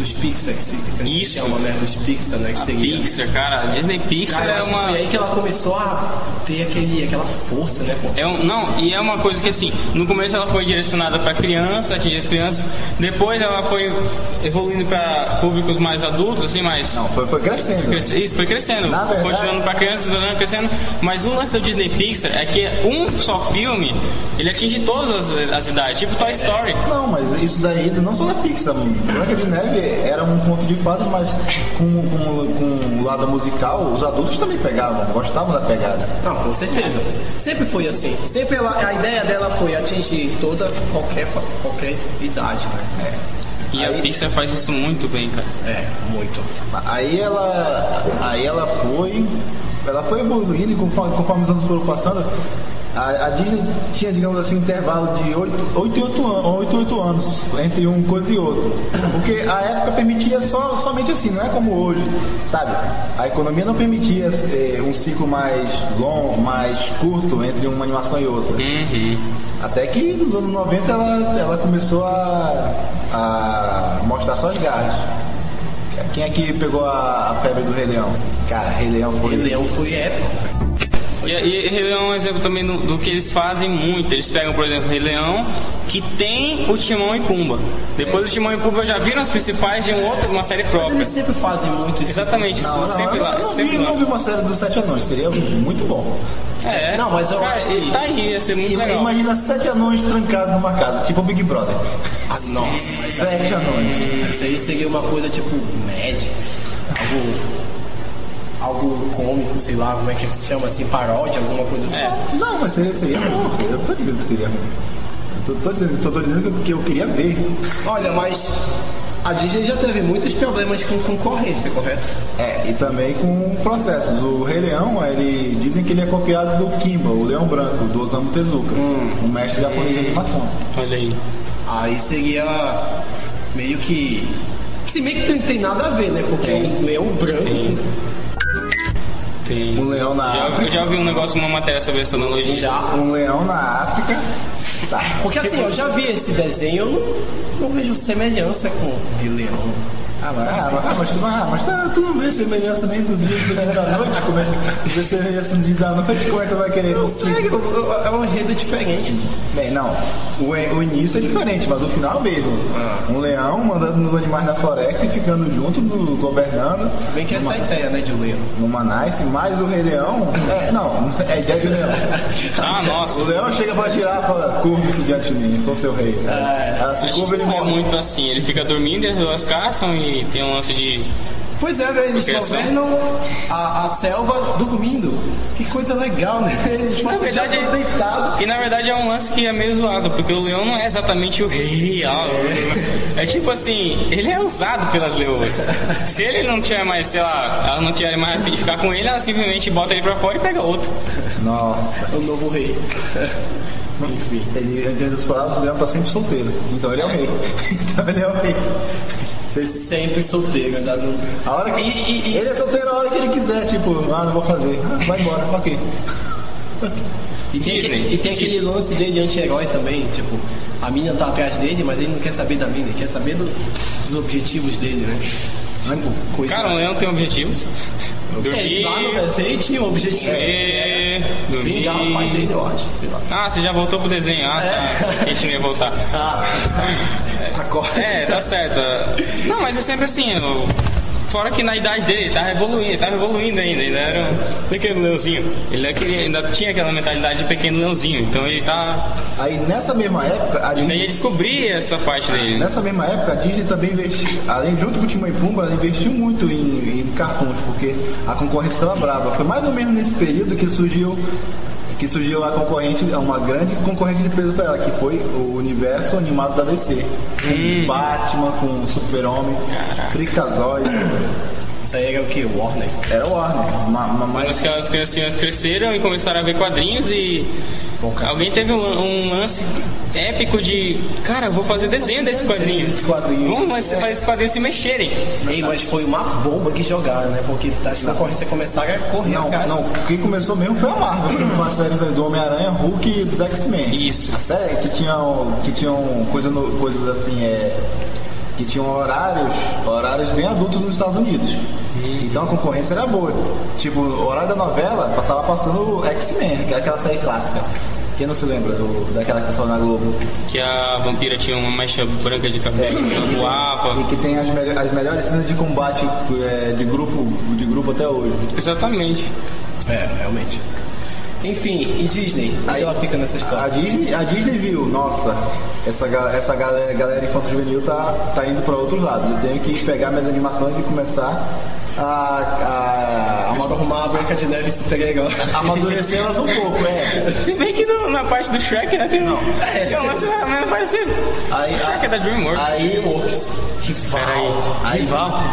dos Pixar, que Isso. chama, né? Dos Pixar, né? Que A seria. Pixar, cara, a Disney Pixar Cara, é uma... foi aí que ela começou a ter aquela força, né? Pô? Não, e é uma coisa que assim, no começo ela foi direcionada para criança, atingir as crianças, depois ela foi evoluindo para públicos mais adultos, assim, mais... Não, foi crescendo. Isso, foi crescendo, Na verdade- continuando para crianças, crescendo, mas o lance da Disney Pixar é que um só filme, ele atinge todas as idades, tipo Toy Story. Não, mas isso daí não só da Pixar. Branca de Neve era um conto de fadas, mas com o lado musical, os adultos também pegavam, gostavam da pegada. Não, com certeza. Sempre foi assim. Sempre a ideia dela foi atingir qualquer idade, né? E a Pixar faz isso muito bem, cara. Muito. Aí ela foi evoluindo e conforme os anos foram passando, a Disney tinha, digamos assim, um intervalo de 8 anos entre uma coisa e outra. Porque a época permitia somente assim, não é como hoje, sabe? A economia não permitia um ciclo mais longo, mais curto entre uma animação e outra. Uhum. Até que nos anos 90 ela começou a mostrar suas garras. Quem aqui pegou a febre do Rei Leão? Cara, Rei Leão foi épico. E Rei Leão é um exemplo também do que eles fazem muito. Eles pegam, por exemplo, Rei Leão, que tem o Timão e Pumba. Depois do Timão e Pumba já viram as principais de uma série própria. Eles sempre fazem muito isso. Exatamente, sempre lá. Eu não vi uma série dos 7 anões, seria muito bom. Não, mas eu acho que tá aí, ia ser muito legal. Imagina 7 anões trancados numa casa, tipo o Big Brother. Nossa, 7 anões. Isso aí seria uma coisa tipo Mad, algo cômico, sei lá, como é que se chama, assim, paródia, alguma coisa assim. Não, mas seria bom, eu tô dizendo que seria ruim. Tô dizendo que eu queria ver. Olha, mas a Disney já teve muitos problemas com concorrência, correto? E também com processos. O Rei Leão, dizem que ele é copiado do Kimba, o Leão Branco, do Osamu Tezuka, um mestre japonês de animação. Olha aí. Aí seria meio que... Se meio que não tem nada a ver, né? Porque um leão branco... Tem. Um leão na África. Eu já vi um negócio, uma matéria sobre essa analogia. Um leão na África. Tá. Porque assim, eu já vi esse desenho, eu não vejo semelhança com o Rei Leão. Mas tu não vê semelhança nem do dia da noite? Como é que vê semelhança do dia da noite? Como é que tu vai querer? Não sei, é um enredo diferente. Bem, não. O início é diferente, mas o final mesmo. Um leão mandando nos animais da floresta e ficando junto, governando. Se bem que essa é a ideia, né, de um leão. Numa nice, mais o Rei Leão. É a ideia de um leão. Nossa. O leão chega pra girafa, curva-se diante de mim, sou seu rei. Ela se curva, ele não morre. é muito assim, ele fica dormindo e as duas caçam e tem um lance de... Pois é, né? Eles governam a selva dormindo. Que coisa legal, né? Eles na verdade, deitado. E na verdade é um lance que é meio zoado, porque o leão não é exatamente o rei. É tipo assim, ele é usado pelas leoas. Se ele não tiver mais, sei lá, ela não tiver mais a fim de ficar com ele, ela simplesmente bota ele pra fora e pega outro. Nossa. O novo rei. Enfim. Entre outras palavras, o leão tá sempre solteiro. Então ele é o rei. Sempre solteiro, né? A hora que ele é solteiro a hora que ele quiser, tipo, não vou fazer. Vai embora, ok. E tem aquele lance dele anti-herói também, tipo, a mina tá atrás dele, mas ele não quer saber da mina, ele quer saber dos objetivos dele, né? Tipo, coisa... Cara, o leão tem objetivos. Dormir. Lá no desenho tinha um objetivo. Vingar o pai dele, eu acho, sei lá. Você já voltou pro desenho? Tá. A gente não ia voltar. Tá certo. Não, mas é sempre assim. Fora que na idade dele, ele tava evoluindo ainda. Ele era um pequeno leãozinho. Ele ainda tinha aquela mentalidade de pequeno leãozinho. Então ele tá... Aí nessa mesma época... A Disney... Daí ia descobrir essa parte dele. Nessa mesma época, a Disney também investiu, junto com o Timão e Pumba, ela investiu muito em cartoons, porque a concorrência estava brava. Foi mais ou menos nesse período que surgiu a concorrente, uma grande concorrente de peso para ela, que foi o universo animado da DC. Com Batman, com Super-Homem, Freakazoid. Isso aí era o que? Warner? Era o Warner. Mas que as criancinhas cresceram e começaram a ver quadrinhos e... Alguém teve um lance épico de... Cara, vou fazer desenho desse quadrinho. Vamos fazer esses quadrinhos se mexerem. Mas foi uma bomba que jogaram, né? Porque as concorrências começaram a correr. Não, quem começou mesmo foi a Marvel. Com as séries do Homem-Aranha, Hulk e dos X-Men. Isso. A série que tinham coisas assim, que tinham horários bem adultos nos Estados Unidos. Então a concorrência era boa. Tipo, o horário da novela tava passando X-Men, que é aquela série clássica. Quem não se lembra daquela que passava na Globo? Que a vampira tinha uma mancha branca de cabelo, ela voava. E que tem as melhores cenas de combate de grupo até hoje. Exatamente. Realmente. Enfim, e Disney? Aí ela fica nessa história. A Disney viu, nossa, essa galera infanto-juvenil tá indo para outros lados. Eu tenho que pegar minhas animações e começar a formar a Branca de Neve super-herói. Amadurecer elas um pouco, Se bem que na parte do Shrek, né? Tem um lance mais parecido. O Shrek é da DreamWorks. Rival.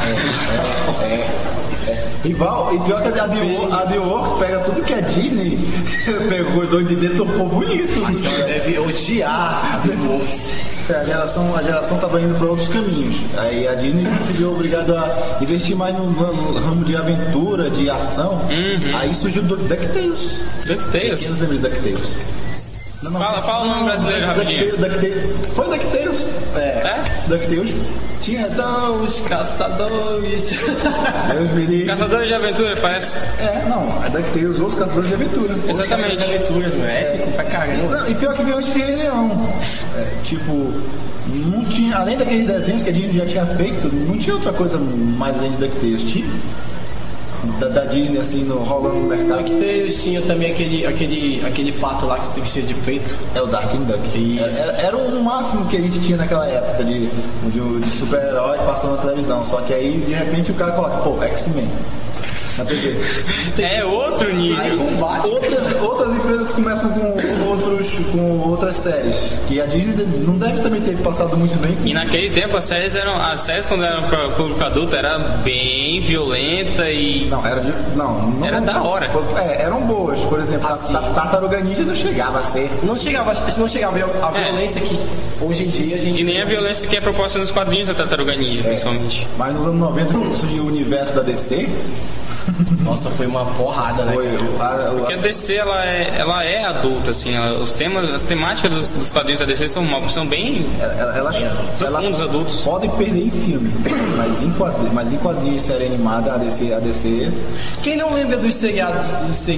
Rival, e pior que a DreamWorks pega tudo que é Disney, pegou coisa de dentro um pouco bonito. Acho que ela deve odiar a DreamWorks. A geração tava indo para outros caminhos. Aí a Disney se viu obrigada a investir mais no ramo de aventura, de ação. Aí surgiu DuckTales. Quem lembra de DuckTales? Fala o nome brasileiro rapidinho. Foi DuckTales. DuckTales tinha. São os caçadores. Caçadores de aventura, parece. É DuckTales ou os caçadores de aventura. Exatamente. Os caçadores de aventura, não é? Épico pra caramba. E pior que veio antes de Rei Leão. Tipo, não tinha, além daqueles desenhos que a Disney já tinha feito, não tinha outra coisa mais além de DuckTales. Tinha. Da Disney, assim, rolando no mercado. DuckTales tinha também aquele pato lá que se vestia de preto. É o Darkwing Duck. Era o máximo que a gente tinha naquela época de super-herói passando na televisão. Só que aí, de repente, o cara coloca, X-Men na TV. É outro nível. Aí, outras empresas começam com outras séries. Que a Disney não deve também ter passado muito bem. E naquele tempo as séries quando eram para o público adulto era bem violenta e era da hora. Eram boas, por exemplo, assim, a Tartaruga Ninja não chegava a ser. Não chegava a violência que hoje em dia a gente. E nem a violência que é proposta nos quadrinhos da Tartaruga Ninja, principalmente. Mas nos anos 90, quando surgiu o universo da DC. Nossa, foi uma porrada, né? Porque a DC ela é adulta, assim, as temáticas dos quadrinhos da DC são bem profundos, adultos. Podem perder em filme, mas em quadrinhos, série animada, a DC. Quem não lembra dos seriados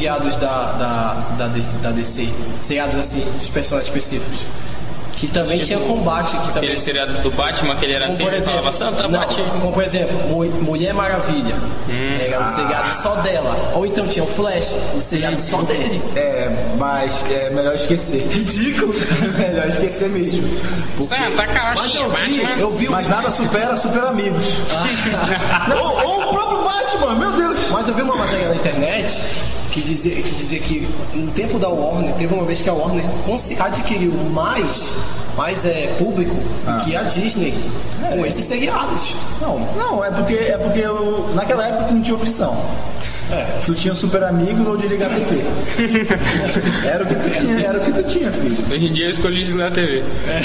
da DC? Seriados assim, dos personagens específicos? Que também tinha combate. Aquele seriado do Batman, que ele era assim, ele falava Santa Batman. Como por exemplo, Mulher Maravilha. Era um seriado só dela. Ou então tinha o Flash, um seriado só dele. Mas é melhor esquecer. Ridículo. É melhor esquecer mesmo. Santa Carochinha, Batman. Mas nada supera Super Amigos. ou o próprio Batman, meu Deus. Mas eu vi uma matéria na internet que dizia que no tempo da Warner, teve uma vez que a Warner adquiriu mais público que a Disney com esses seriados. Não, é porque naquela época não tinha opção. Tu tinha Super Amigos ou desligar a TV. Era o que tu tinha, filho. Hoje em dia eu escolhi desligar a TV.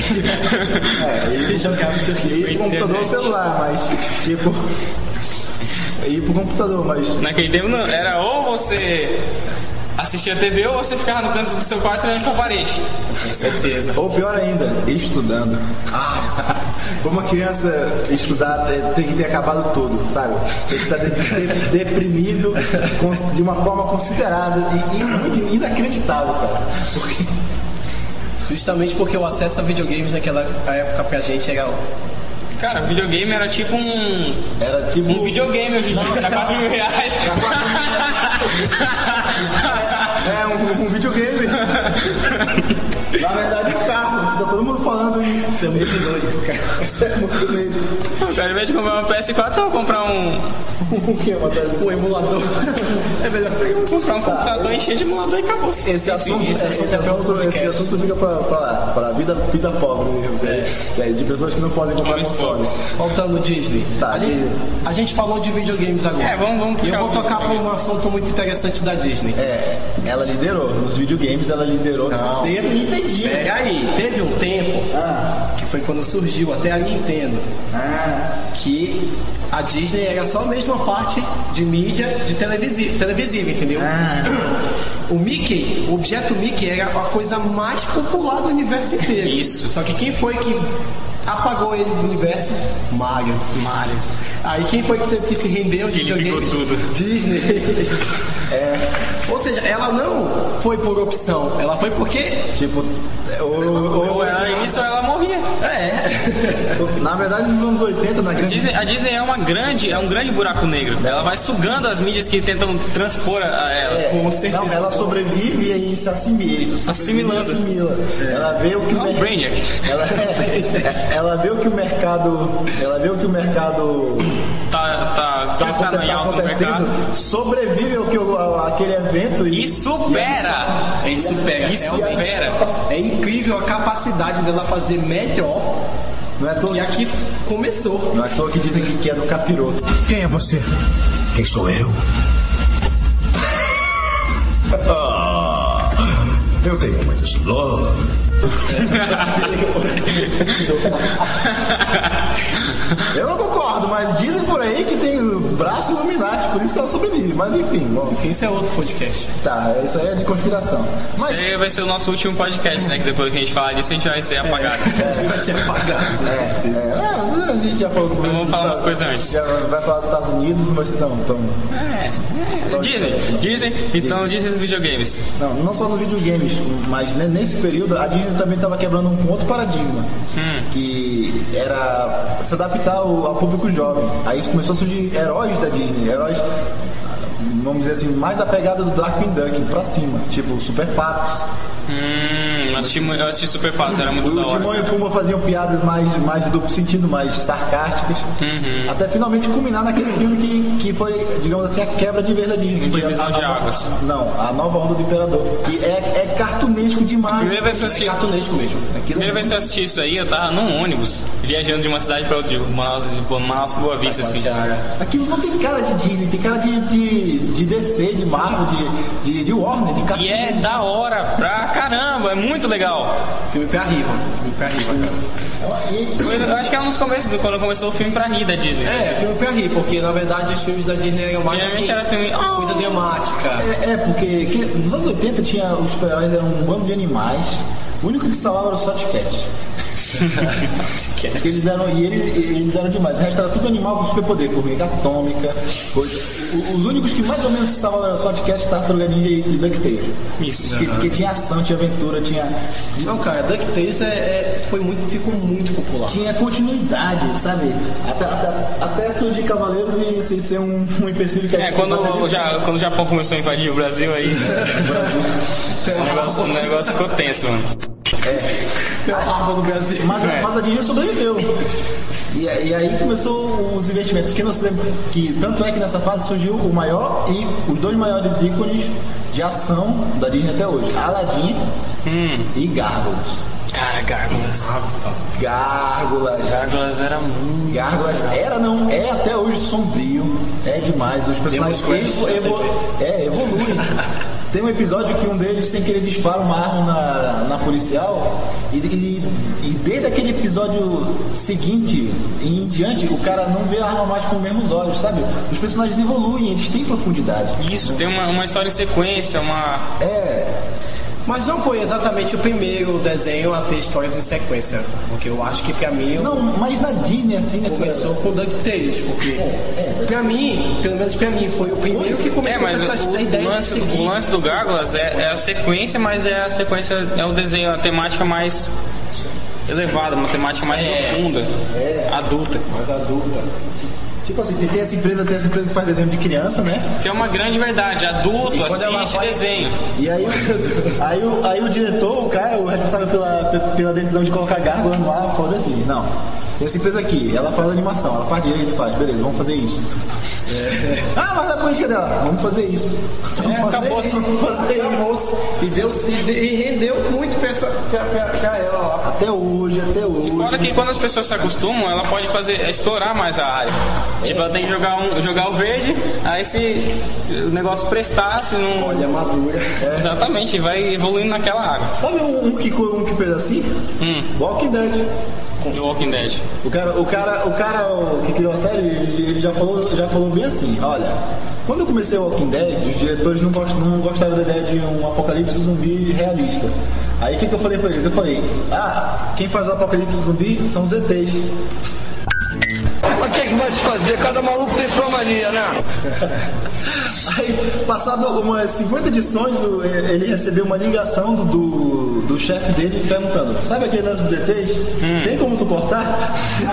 E jogava no computador ou celular, mas tipo. Ir pro computador, mas. Naquele tempo não, era ou você assistia a TV ou você ficava no canto do seu quarto olhando pra parede. Com certeza. Ou pior ainda, estudando. Como uma criança estudar tem que ter acabado tudo, sabe? Tem que estar deprimido de uma forma considerada e inacreditável, cara. Justamente porque o acesso a videogames naquela época pra gente era. Cara, videogame era tipo um videogame hoje em dia, tá R$4.000. Um videogame. Na verdade, um carro. Tá todo mundo falando isso. Isso é muito doido, cara. Isso é muito doido. Cara, ao invés de comprar uma PS4, você vai comprar o que? Um emulador. É melhor comprar um computador, encher de emulador e acabou. Esse assunto fica pra vida pobre, de pessoas que não podem comprar consoles. Voltando Disney. A gente falou de videogames agora. Vamos puxar. Eu vou tocar para um assunto muito interessante da Disney. Ela liderou. Nos videogames ela liderou desde a Nintendo. Peraí, teve um tempo que foi quando surgiu até a Nintendo que a Disney era só a mesma parte de mídia de televisiva, entendeu? O Mickey, o objeto Mickey era a coisa mais popular do universo inteiro. Isso. Só que quem foi que apagou ele do universo? Mario. Aí quem foi que teve que se render aos videogames? Disney. Ou seja, ela não foi por opção, ela foi porque... Tipo, Ou ela isso ou ela morria. na verdade, nos anos 80, na grande... A Disney é um grande buraco negro. Ela vai sugando as mídias que tentam transpor a ela. Com certeza. Não, ela sobrevive e se assimila. Assimilando. Ela vê o que o Brainiac. ela vê o que o mercado Tá em alta no mercado. Sobrevive aquele evento E supera. É incrível a capacidade dela fazer melhor. Não é à toa que aqui começou. Não é à toa que dizem que é do capiroto. Quem é você? Quem sou eu? Eu tenho muitos planos. Eu não concordo, mas dizem por aí que tem braço Illuminati, por isso que ela sobrevive. Mas enfim, isso é outro podcast. Tá, isso aí é de conspiração. Mas esse vai ser o nosso último podcast, né? Que depois que a gente falar disso, a gente vai ser apagado. Vai ser apagado. A gente já falou. Então vamos falar umas coisas antes. Já vai falar dos Estados Unidos, mas não. Disney, então Disney dos videogames. Não só nos videogames, mas nesse período a Disney também estava quebrando um outro paradigma, que era se adaptar ao público jovem. Aí começou a surgir heróis da Disney, vamos dizer assim, mais da pegada do Darkwing Duck pra cima, tipo Super Patos. Eu assisti Super Patos, era muito da hora. O Timão e o Pumba faziam piadas mais de duplo sentido, mais sarcásticas, até finalmente culminar naquele filme que foi, digamos assim, a quebra de vez da Disney. Que foi Visão de Águas. Não, A Nova Onda do Imperador, que é cartunesco demais. Primeira vez que eu assisti, primeira vez que eu assisti isso aí, eu tava num ônibus, viajando de uma cidade pra outra, de Manaus pra Boa Vista, assim. Aquilo não tem cara de Disney, tem cara de DC, de Marvel, de Warner, de cartoon. E é da hora pra caramba, é muito legal. Filme pra rir, cara. Eu acho que é um dos começos, quando começou o filme pra rir da Disney. Filme pra rir, porque na verdade os filmes da Disney eram mais geralmente era filme coisa dramática. Porque nos anos 80 os super-heróis eram um bando de animais. O único que salvava era o Sot Cat. Eles eram demais. O resto era tudo animal com superpoder, formiga atômica, coisa. Os únicos que mais ou menos se salvavam era só de Cat, Tartaruga Ninja e DuckTales. Isso. Que tinha ação, tinha aventura, tinha. Não, cara, DuckTales ficou muito popular. Tinha continuidade, sabe? Até surgir Cavaleiros e sem ser um empecilho que quando o Japão começou a invadir o Brasil aí. O negócio ficou tenso, mano. Pela arma do Brasil. Mas a Disney sobreviveu. E aí começou os investimentos que tanto é que nessa fase surgiu o maior e os dois maiores ícones de ação da Disney até hoje, Aladdin e Gárgulas. Cara, Gárgulas. Gárgulas era muito. Gárgulas é até hoje sombrio, é demais. Os personagens evoluem. Tem um episódio que um deles, sem querer, dispara uma arma na policial e desde aquele episódio seguinte em diante, o cara não vê a arma mais com os mesmos olhos, sabe? Os personagens evoluem, eles têm profundidade. Isso, tem uma história em sequência, Mas não foi exatamente o primeiro desenho a ter histórias em sequência. Porque eu acho que pra mim... Não, mas na Disney, assim... Começou com o DuckTales, porque... Pra mim, pelo menos pra mim, foi o primeiro que começou com essa ideia de seguir. O lance do Gárgulas é a sequência, mas é o desenho, a temática mais elevada, uma temática mais profunda, adulta. Mais adulta. Tipo assim, tem essa empresa que faz desenho de criança, né? Que é uma grande verdade, adulto assiste desenho. E aí o diretor, o cara, o responsável pela decisão de colocar Gárgula no ar, falou assim, não, tem essa empresa aqui, ela faz animação, ela faz direito, beleza, vamos fazer isso. Mas a política dela, vamos fazer isso. Acabou. E rendeu muito pra ela lá. Até hoje. E fora que quando as pessoas se acostumam, ela pode explorar mais a área. Tipo, ela tem que jogar o verde, aí se o negócio prestar, se não... Olha, madura. Exatamente, vai evoluindo naquela área. Sabe um que fez assim? Walking Dead. The Walking Dead. O cara que criou a série, ele já falou bem assim, olha, quando eu comecei o Walking Dead, os diretores não gostaram da ideia de um apocalipse zumbi realista. Aí o que eu falei pra eles? Eu falei, quem faz o apocalipse zumbi são os ETs. Mas o que vai se fazer? Cada maluco tem sua mania, né? Aí, passado umas 50 edições, ele recebeu uma ligação do chefe dele perguntando: sabe aquele lance dos ETs? Tem como tu cortar?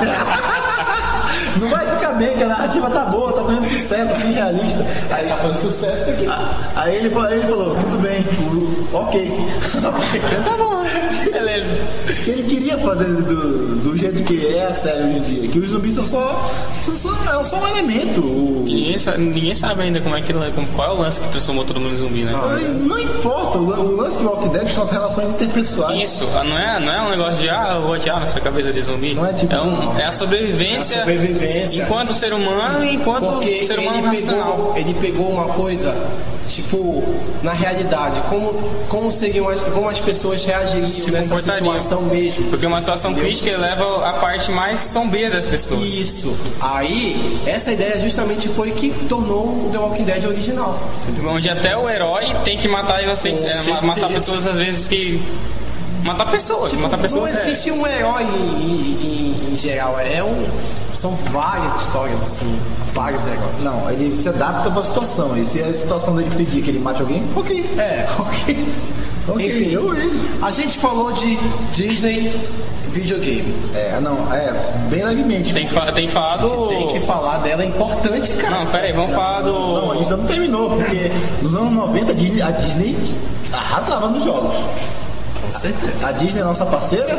Não vai ficar bem, que a narrativa tá boa, tá fazendo sucesso, assim, realista. Aí tá fazendo sucesso aqui. Aí ele falou, tudo bem, ok. Tá bom, beleza. Ele queria fazer do jeito que é a série hoje em dia, que os zumbis são só um elemento. Ninguém sabe ainda qual é o lance que transformou todo mundo em zumbi, né? Não importa, o lance do Walking Dead são as relações interpessoais. Isso, não é um negócio de eu vou atirar nessa cabeça de zumbi. Não é tipo. É a sobrevivência. Enquanto ser humano e enquanto ser humano racional. Ele pegou uma coisa, tipo, na realidade, como as pessoas reagiriam nessa situação mesmo. Porque uma situação crítica leva a parte mais sombria das pessoas. Isso. Aí, essa ideia justamente foi que tornou o The Walking Dead original. Entendeu? Onde até o herói tem que matar inocentes, matar pessoas às vezes que... Matar pessoas. Não existe um herói em geral, são várias histórias assim, vários heróis. Não, ele se adapta para a situação. E se a situação dele pedir que ele mate alguém, ok. Enfim, a gente falou de Disney videogame. Bem levemente. Tem que falar do... Tem que falar dela, é importante, cara. Não, peraí, vamos falar do... Não, a gente não terminou, porque nos anos 90 a Disney arrasava nos jogos. Com certeza. A Disney é nossa parceira?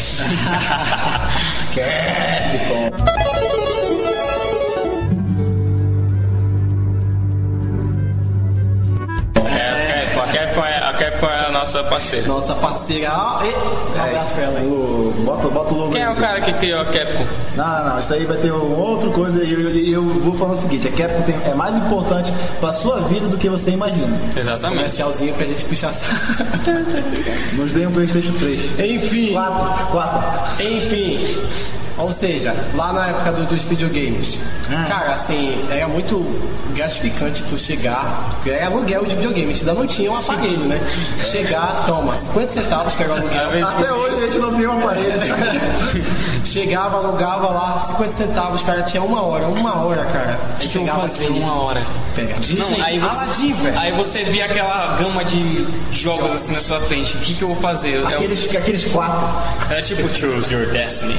A Capcom é a nossa parceira. Nossa parceira. Um abraço pra ela aí. Bota o logo. Quem é o cara que criou a Capcom? Não, isso aí vai ter outra coisa. E eu vou falar o seguinte: a Capcom é mais importante pra sua vida do que você imagina. Exatamente. Comercialzinho pra gente puxar. Nos dê um PlayStation 3. Enfim. 4. Enfim. Ou seja, lá na época dos videogames, cara, assim, era muito gratificante tu chegar, porque era aluguel de videogame, a gente ainda não tinha um aparelho, né? Chegar, toma, 50 centavos que era o aluguel. Até hoje a gente não tem um aparelho. Chegava, alugava lá, 50 centavos, cara, tinha uma hora, cara. Aí chegava fazer uma hora. Pega. Disney, não, aí você via aquela gama de jogos assim na sua frente. O que eu vou fazer? Aqueles 4. Era tipo Choose Your Destiny.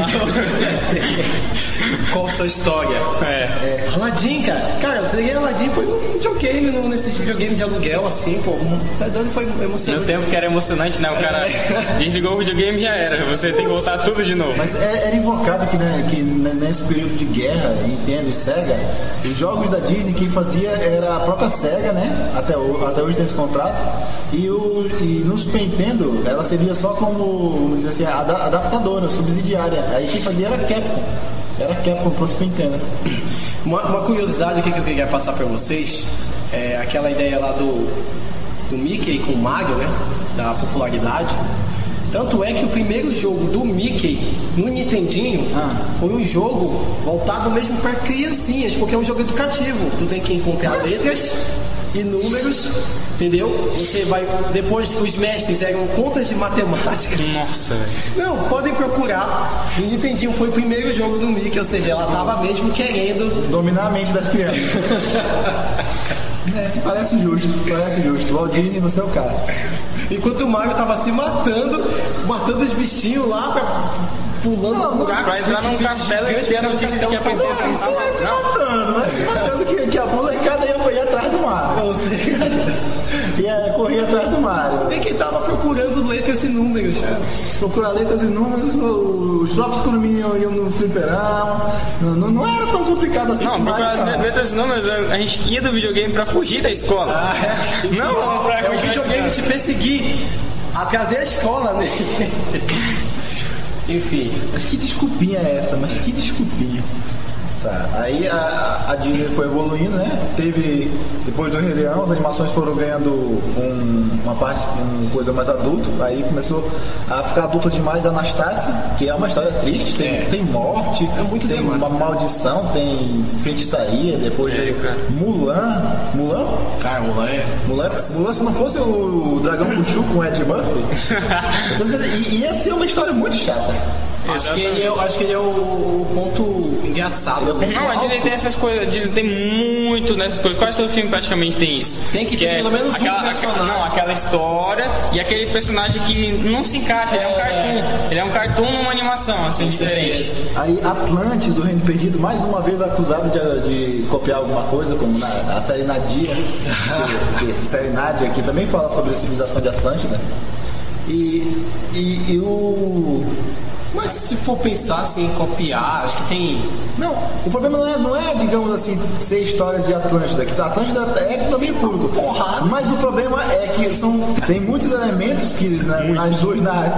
Qual a sua história? Aladdin, cara. Cara, eu sei que Aladdin foi num videogame, nesses videogames de aluguel, assim, pô. Tá doido, foi emocionante. No tempo que era emocionante, né? O cara desligou o videogame e já era. Você tem que voltar tudo de novo. Mas era invocado que nesse período de guerra, Nintendo e Sega, os jogos da Disney quem fazia era a própria Sega, né? Até hoje tem esse contrato. E no Super Nintendo, ela servia só como, vamos dizer assim, adaptadora, subsidiária. Aí quem fazia era a Capcom. Era a Capcom pro Super Nintendo. Uma curiosidade aqui que eu queria passar pra vocês é aquela ideia lá do Mickey com o Mario, né? Da popularidade. Tanto é que o primeiro jogo do Mickey no Nintendinho foi um jogo voltado mesmo para criancinhas, porque é um jogo educativo. Tu tem que encontrar letras e números, entendeu? Você vai... Depois os mestres eram contas de matemática. Nossa, velho. Não, podem procurar. O Nintendinho foi o primeiro jogo do Mickey, ou seja, ela tava mesmo querendo dominar a mente das crianças. Parece justo. Walt Disney, você é o cara. Enquanto o Mario tava se matando os bichinhos lá, pulando no buraco. Pra entrar num castelo e ter a notícia de que a princesa não tava se matando que a molecada ia atrás do Mario. Ia correr atrás do Mario. Tem que tava procurando letras e números, cara. Procurar letras e números, os próprios condomínios iam no fliperão. Não era tão complicado assim. Não, procurar letras e números, a gente ia do videogame pra fugir da escola. Não, pra o videogame te perseguir a trazer a escola, né? Enfim. Mas que desculpinha é essa? Tá. Aí a Disney foi evoluindo, né? Depois do Rei Leão, as animações foram ganhando uma coisa mais adulta. Aí começou a ficar adulta demais. Anastácia, que é uma história triste, tem morte, tem uma maldição, tem feitiçaria. Depois Mulan Cara, Mulan, se não fosse o Dragão Mushu com o Ed Murphy, então, ia ser uma história muito chata. Acho que ele é o ponto engraçado. Não, a Disney tem essas coisas, a Disney tem muito nessas coisas. Quase todo filme praticamente tem isso. Tem que ter pelo menos aquela história e aquele personagem que não se encaixa, ele é um cartoon. Ele é um cartoon numa animação, assim, diferente. Aí Atlantis, do Reino Perdido, mais uma vez acusado de copiar alguma coisa, como na série Nadia, a série Nadia, que também fala sobre a civilização de Atlântida. E o... Mas se for pensar assim, em copiar, acho que tem... Não, o problema não é, digamos assim, ser história de Atlântida, que a Atlântida é do domínio público. Porra! Mas o problema é que tem muitos elementos que nas duas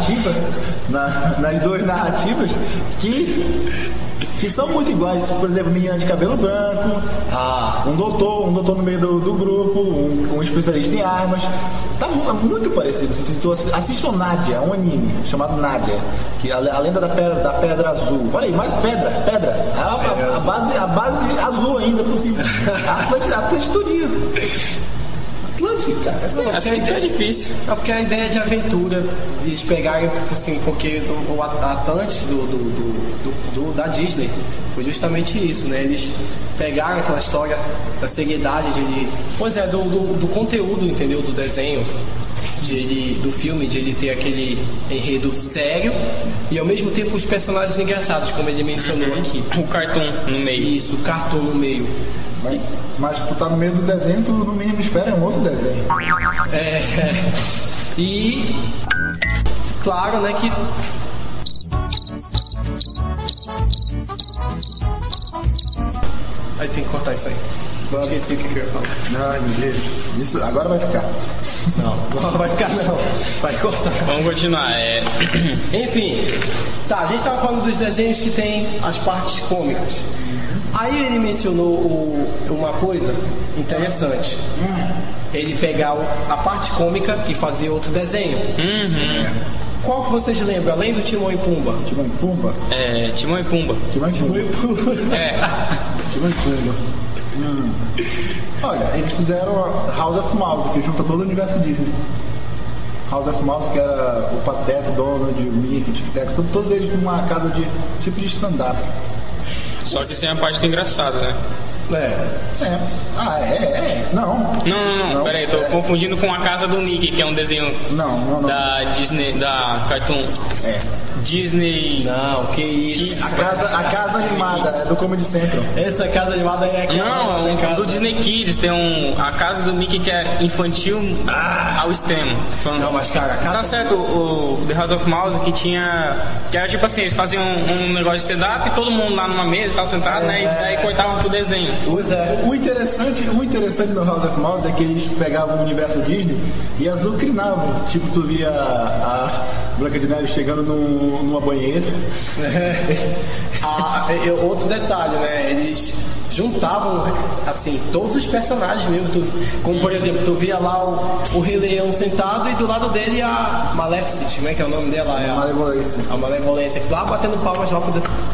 narrativas que são muito iguais. Por exemplo, menina de cabelo branco, um doutor no meio do grupo, um especialista em armas. Tá muito parecido. Assistam Nadia, um anime chamado Nadia, que a lenda da pedra azul. Olha aí, mais pedra. A base azul ainda por cima. Atlântida tudinho. Atlântico, cara. Assim é difícil. É porque a ideia de aventura, eles pegarem, assim, porque o Atlantis da Disney foi justamente isso, né? Eles pegaram aquela história da seriedade do conteúdo, entendeu? Do desenho, do filme, de ele ter aquele enredo sério e ao mesmo tempo os personagens engraçados, como ele mencionou aqui. O cartoon no meio. Isso, o cartoon no meio. Mas tu tá no meio do desenho, tu no mínimo espera um outro desenho. E claro, né, que aí tem que cortar isso aí. Esqueci o que eu ia falar. Ai, meu Deus. Isso agora vai ficar. Não vai ficar não. Vai cortar. Vamos continuar. Enfim, tá, a gente tava falando dos desenhos que tem as partes cômicas. Aí ele mencionou uma coisa interessante. Ele pegar a parte cômica e fazer outro desenho. Qual que vocês lembram, além do Timão e Pumba? Timão e Pumba? Timão e Pumba. Timão e Pumba. Timão e Pumba. Olha, eles fizeram House of Mouse, que junta todo o universo Disney. House of Mouse, que era o Pateta, o Donald, o Mickey, todos eles numa casa de tipo de stand-up. Só que sem a parte engraçada, né? Não, peraí, tô confundindo com a Casa do Mickey, que é um desenho da Disney, da Cartoon. Disney. Não, que isso? A casa animada é do Comedy Central. Essa casa animada é aquela. Do Disney Kids tem a Casa do Mickey que é infantil ao extremo. Não, mas cara, a casa... Tá certo, o The House of Mouse que era tipo assim, eles faziam um negócio de stand-up e todo mundo lá numa mesa e tal sentado, né? E daí cortavam pro desenho. Pois é. O interessante no House of Mouse é que eles pegavam o universo Disney e azucrinavam. Tipo, tu via a Branca de Neve chegando numa banheira. Outro detalhe, né? Eles juntavam, assim, todos os personagens mesmo. Como, por exemplo, tu via lá o Rei Leão sentado e do lado dele a Maleficent, né? Que é o nome dela? Malemolência. A Malemolência. Lá batendo palmas lá pro...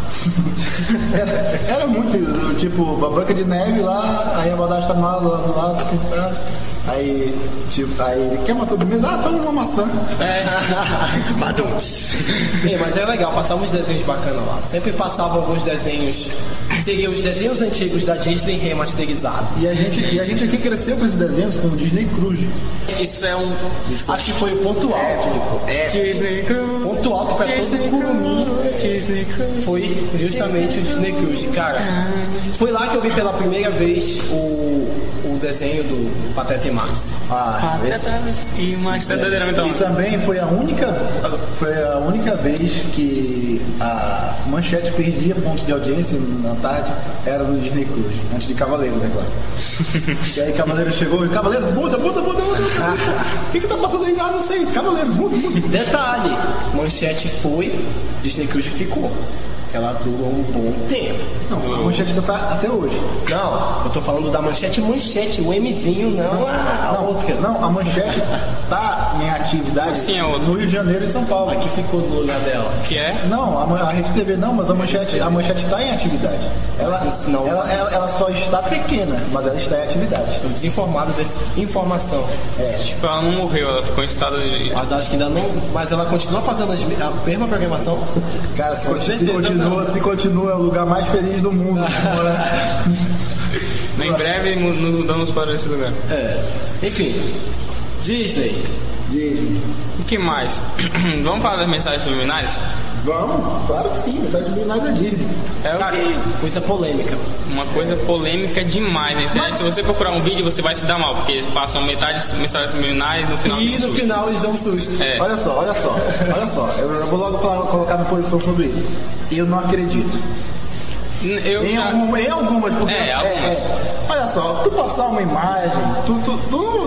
Era muito, tipo, a Branca de Neve lá, aí a Badagem tá lá do lado, assim, tá. Aí quer uma sobremesa? Toma uma maçã. Mas é legal, passava uns desenhos bacanas lá. Sempre passavam alguns desenhos, seriam os desenhos antigos da Disney remasterizados. E a gente aqui cresceu com esses desenhos com o Disney Cruise. Isso é um... Acho que foi o ponto alto. Disney Cruise. Ponto alto pra todo o Curumim. Foi justamente o Disney Cruise. Cara, foi lá que eu vi pela primeira vez o desenho do Pateta e Max. E Max tá doideira, então. E também foi a única vez que a Manchete perdia pontos de audiência na tarde, era no Disney Cruise, antes de Cavaleiros, é claro. E aí Cavaleiros chegou e Cavaleiros, muda. O que tá passando aí? Não sei, Cavaleiros, muda. Detalhe, Manchete foi, Disney Cruise ficou. ela durou um bom tempo. Não, a manchete tá até hoje. Não, eu tô falando da manchete, o Mzinho, não a outra. Não, a manchete tá em atividade no Rio de Janeiro e São Paulo. Aqui ficou no lugar dela. Que é? Não, a Rede TV não, mas a manchete tá em atividade. Ela só está pequena, mas ela está em atividade. Estou desinformado dessa informação. Tipo, ela não morreu, ela ficou em estado de... Mas acho que ainda não... Mas ela continua fazendo a mesma programação? Cara, se continua é o lugar mais feliz do mundo. Em breve nos mudamos para esse lugar. Enfim, Disney. O que mais? Vamos falar das mensagens subliminares? Vamos, claro que sim, mensagens subliminares da Disney. Cara, coisa polêmica. Uma coisa polêmica demais, né? Mas... Se você procurar um vídeo, você vai se dar mal, porque eles passam metade de mensagens subliminares e no final... E no final eles dão um susto. Olha só. Eu vou logo colocar minha posição sobre isso. Eu não acredito. Em algumas, porque algumas. Olha só, tu passar uma imagem, tu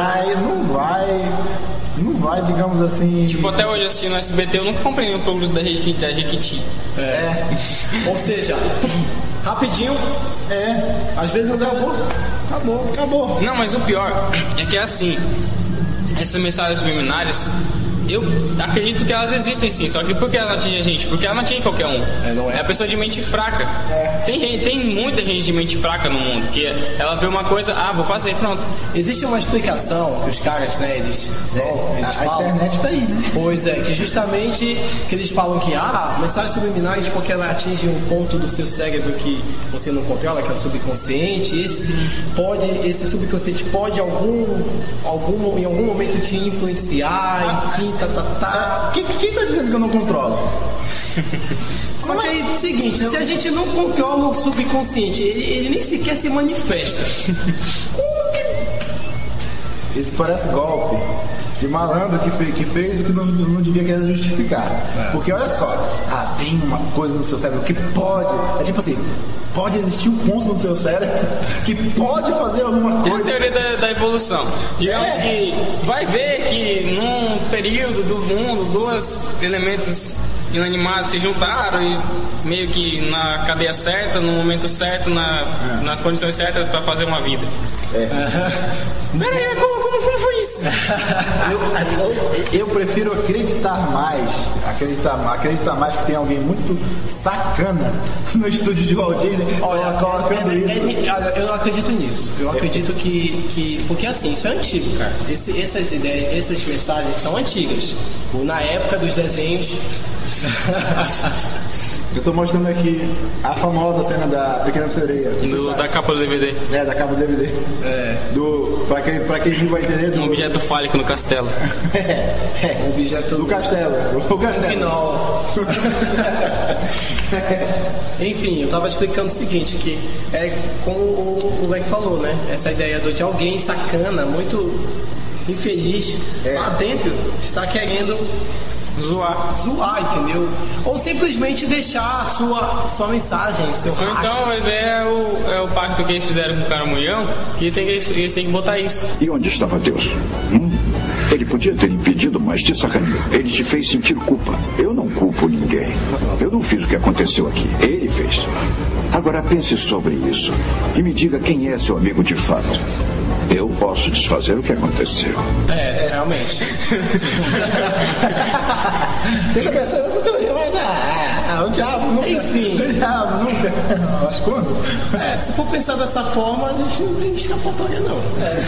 não vai, digamos assim. Tipo, até hoje assistindo no SBT, eu nunca comprei um produto da Jequiti. Ou seja, rapidinho. Às vezes não dá acabou. Não, mas o pior é que é assim, essas mensagens subliminares, eu acredito que elas existem sim, só que por que ela não atinge a gente? Porque ela não atinge qualquer um. É a pessoa de mente fraca. Tem muita gente de mente fraca no mundo, que ela vê uma coisa, vou fazer, pronto. Existe uma explicação que os caras, né, eles falam. A internet tá aí, né? Pois é, que justamente que eles falam que mensagens subliminares porque ela atinge um ponto do seu cérebro que você não controla, que é o subconsciente. Esse subconsciente pode em algum momento te influenciar, enfim. Quem tá dizendo que eu não controlo? Só que é o seguinte, se a gente não controla o subconsciente, ele nem sequer se manifesta. Como que... Isso parece golpe de malandro que fez o que não devia querer justificar. Porque olha só, tem uma coisa no seu cérebro que pode... É tipo assim, pode existir um ponto no seu cérebro que pode fazer alguma coisa. É a teoria da evolução. Digamos que vai ver que num período do mundo, dois elementos inanimados se juntaram e meio que na cadeia certa, no momento certo, nas condições certas para fazer uma vida. Peraí, como foi isso? Eu prefiro acreditar mais que tem alguém muito sacana no estúdio de Walt Disney colocando isso. Eu acredito nisso. Eu acredito que porque assim, isso é antigo, cara. Essas ideias, essas mensagens são antigas. Na época dos desenhos. Eu tô mostrando aqui a famosa cena da Pequena Sereia. Da capa do DVD. Da capa do DVD. Pra quem não vai entender. Um objeto fálico no castelo. O objeto do castelo. O castelo. Final. Enfim, eu tava explicando o seguinte, que é como o Leque falou, né? Essa ideia de alguém sacana, muito infeliz, lá dentro, está querendo zoar, entendeu? Ou simplesmente deixar a sua mensagem, seu rastro. Então a ideia é o pacto que eles fizeram com o Caramulhão, que eles têm que botar isso. E onde estava Deus? Ele podia ter impedido, mas te sacaneou. Ele te fez sentir culpa. Eu não culpo ninguém. Eu não fiz o que aconteceu aqui. Ele fez. Agora pense sobre isso e me diga quem é seu amigo de fato. Eu posso desfazer o que aconteceu. Realmente. Tenta pensar nessa teoria, mas o diabo nunca. Enfim. O diabo nunca. Mas quando? Se for pensar dessa forma, a gente não tem escapatória, não.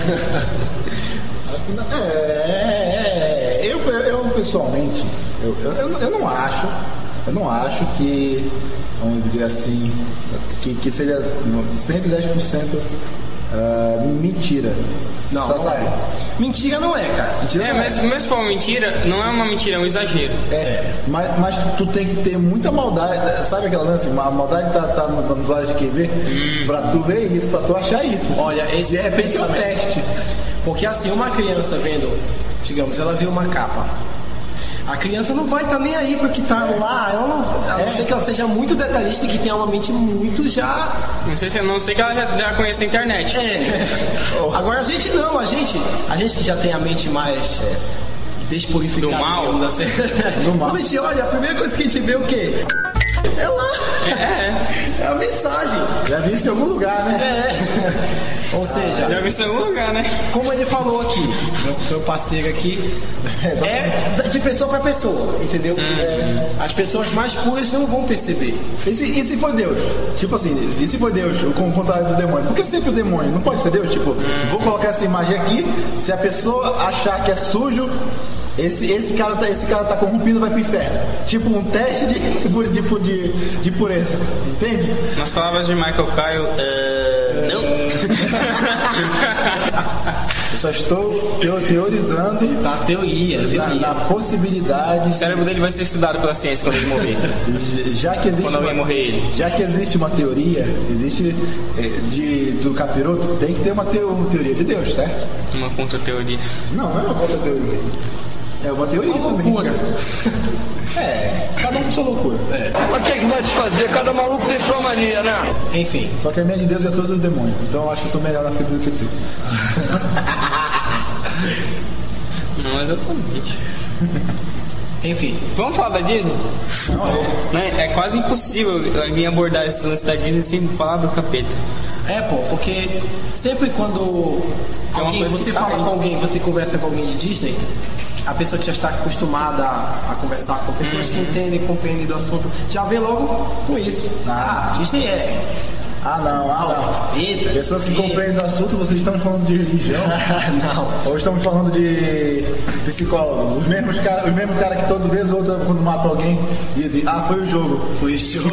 Eu pessoalmente, eu não acho que, vamos dizer assim, que seja 110% mentira. Não, não é. Mentira não é, cara. Mas mesmo se for uma mentira, não é uma mentira, é um exagero. Mas tu tem que ter muita maldade. Sabe aquela lance? A maldade tá nos olhos de quem vê? Pra tu ver isso, pra tu achar isso. Olha, esse de repente é um teste. Porque assim, uma criança vendo, digamos, ela vê uma capa. A criança não vai estar nem aí porque tá lá, a não ser que ela seja muito detalhista e que tenha uma mente muito já... Não sei que ela já conhece a internet. Agora a gente não, a gente que já tem a mente mais despurificada, do mal. Digamos assim. Do mal. Quando a gente olha, a primeira coisa que a gente vê é o quê? É lá. É a mensagem. Já vi isso em algum lugar, né? Ou seja, Já vi isso em algum lugar, né? como ele falou aqui, meu parceiro aqui, é de pessoa pra pessoa, entendeu? As pessoas mais puras não vão perceber. E se for Deus? Tipo assim, e se for Deus, o contrário do demônio? Por que sempre o demônio? Não pode ser Deus? Tipo, vou colocar essa imagem aqui, se a pessoa achar que é sujo, esse cara tá corrompido, vai pro inferno. Tipo um teste de pureza. Entende? Nas palavras de Michael Kyle, não. Eu só estou teorizando Tá, teoria. na possibilidade. O cérebro dele vai ser estudado pela ciência quando ele morrer. Já que existe Quando alguém morrer ele. Já que existe uma teoria, existe do capiroto, tem que ter uma teoria de Deus, certo? Uma contra-teoria. Não é uma contra-teoria. É uma teoria Uma também. loucura. Cada um com sua loucura. Mas o que vai se fazer? Cada maluco tem sua mania, né? Enfim. Só que a minha de Deus é toda do demônio. Então eu acho que eu tô melhor na fibra do que tu. Não exatamente. Enfim. Vamos falar da Disney? Né? É quase impossível alguém abordar esse lance da Disney sem falar do capeta. Porque sempre quando É uma coisa você que tá fala aí. com alguém, você conversa com alguém de Disney, a pessoa já está acostumada a conversar com pessoas que entendem e compreendem do assunto. Já vê logo com isso. Disney é... Capeta. Pessoas que compreendem do assunto, vocês estão falando de religião? Não. Ou estamos falando de psicólogos? Os mesmos cara que toda vez ou outra, quando mata alguém, dizem, foi o jogo. Foi o jogo.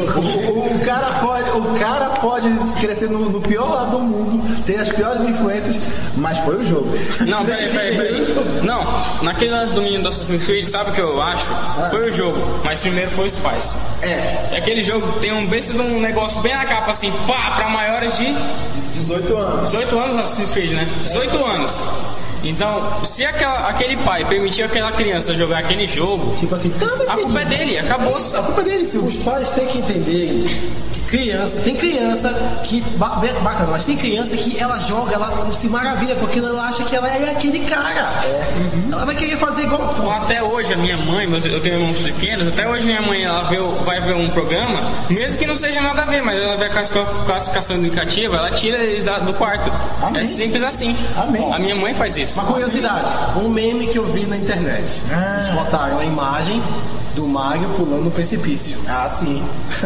O cara pode crescer no pior lado do mundo, ter as piores influências, mas foi o jogo. Não, peraí. Não, naquele lance do menino do Assassin's Creed, sabe o que eu acho? Foi o jogo, mas primeiro foi os pais. E aquele jogo tem um besta de um negócio bem na capa assim, pra maiores de 18 anos. 18 anos Assassin's Creed, né? 18 anos. Então, se aquele pai permitir aquela criança jogar aquele jogo, Tipo assim, a culpa é dele, acabou-se. A culpa é dele, Silvio. Os pais têm que entender que tem criança que bacana, mas tem criança que ela joga, ela se maravilha porque ela acha que ela é aquele cara. Ela vai querer fazer igual tu. Até hoje a minha mãe, eu tenho irmãos pequenos, até hoje minha mãe ela vai ver um programa, mesmo que não seja nada a ver, mas ela vê a classificação indicativa, ela tira eles do quarto. Amém. É simples assim. Amém. A minha mãe faz isso. Uma curiosidade, um meme que eu vi na internet. Eles botaram a imagem do Mario pulando no precipício. Sim.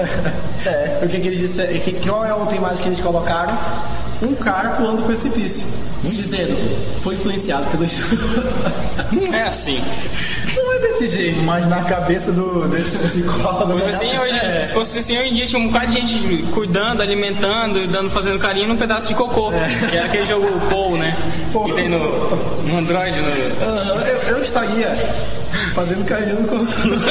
O que eles disseram? Qual é a outra imagem que eles colocaram? Um cara pulando do precipício. Dizendo, foi influenciado pelo Não é assim. Não é desse jeito. Mas na cabeça desse psicólogo. Se fosse assim, hoje em dia tinha um bocado de gente cuidando, alimentando, fazendo carinho num pedaço de cocô. Que era aquele jogo Pou, né? Que tem no Android. Eu estaria fazendo carinho no cocô.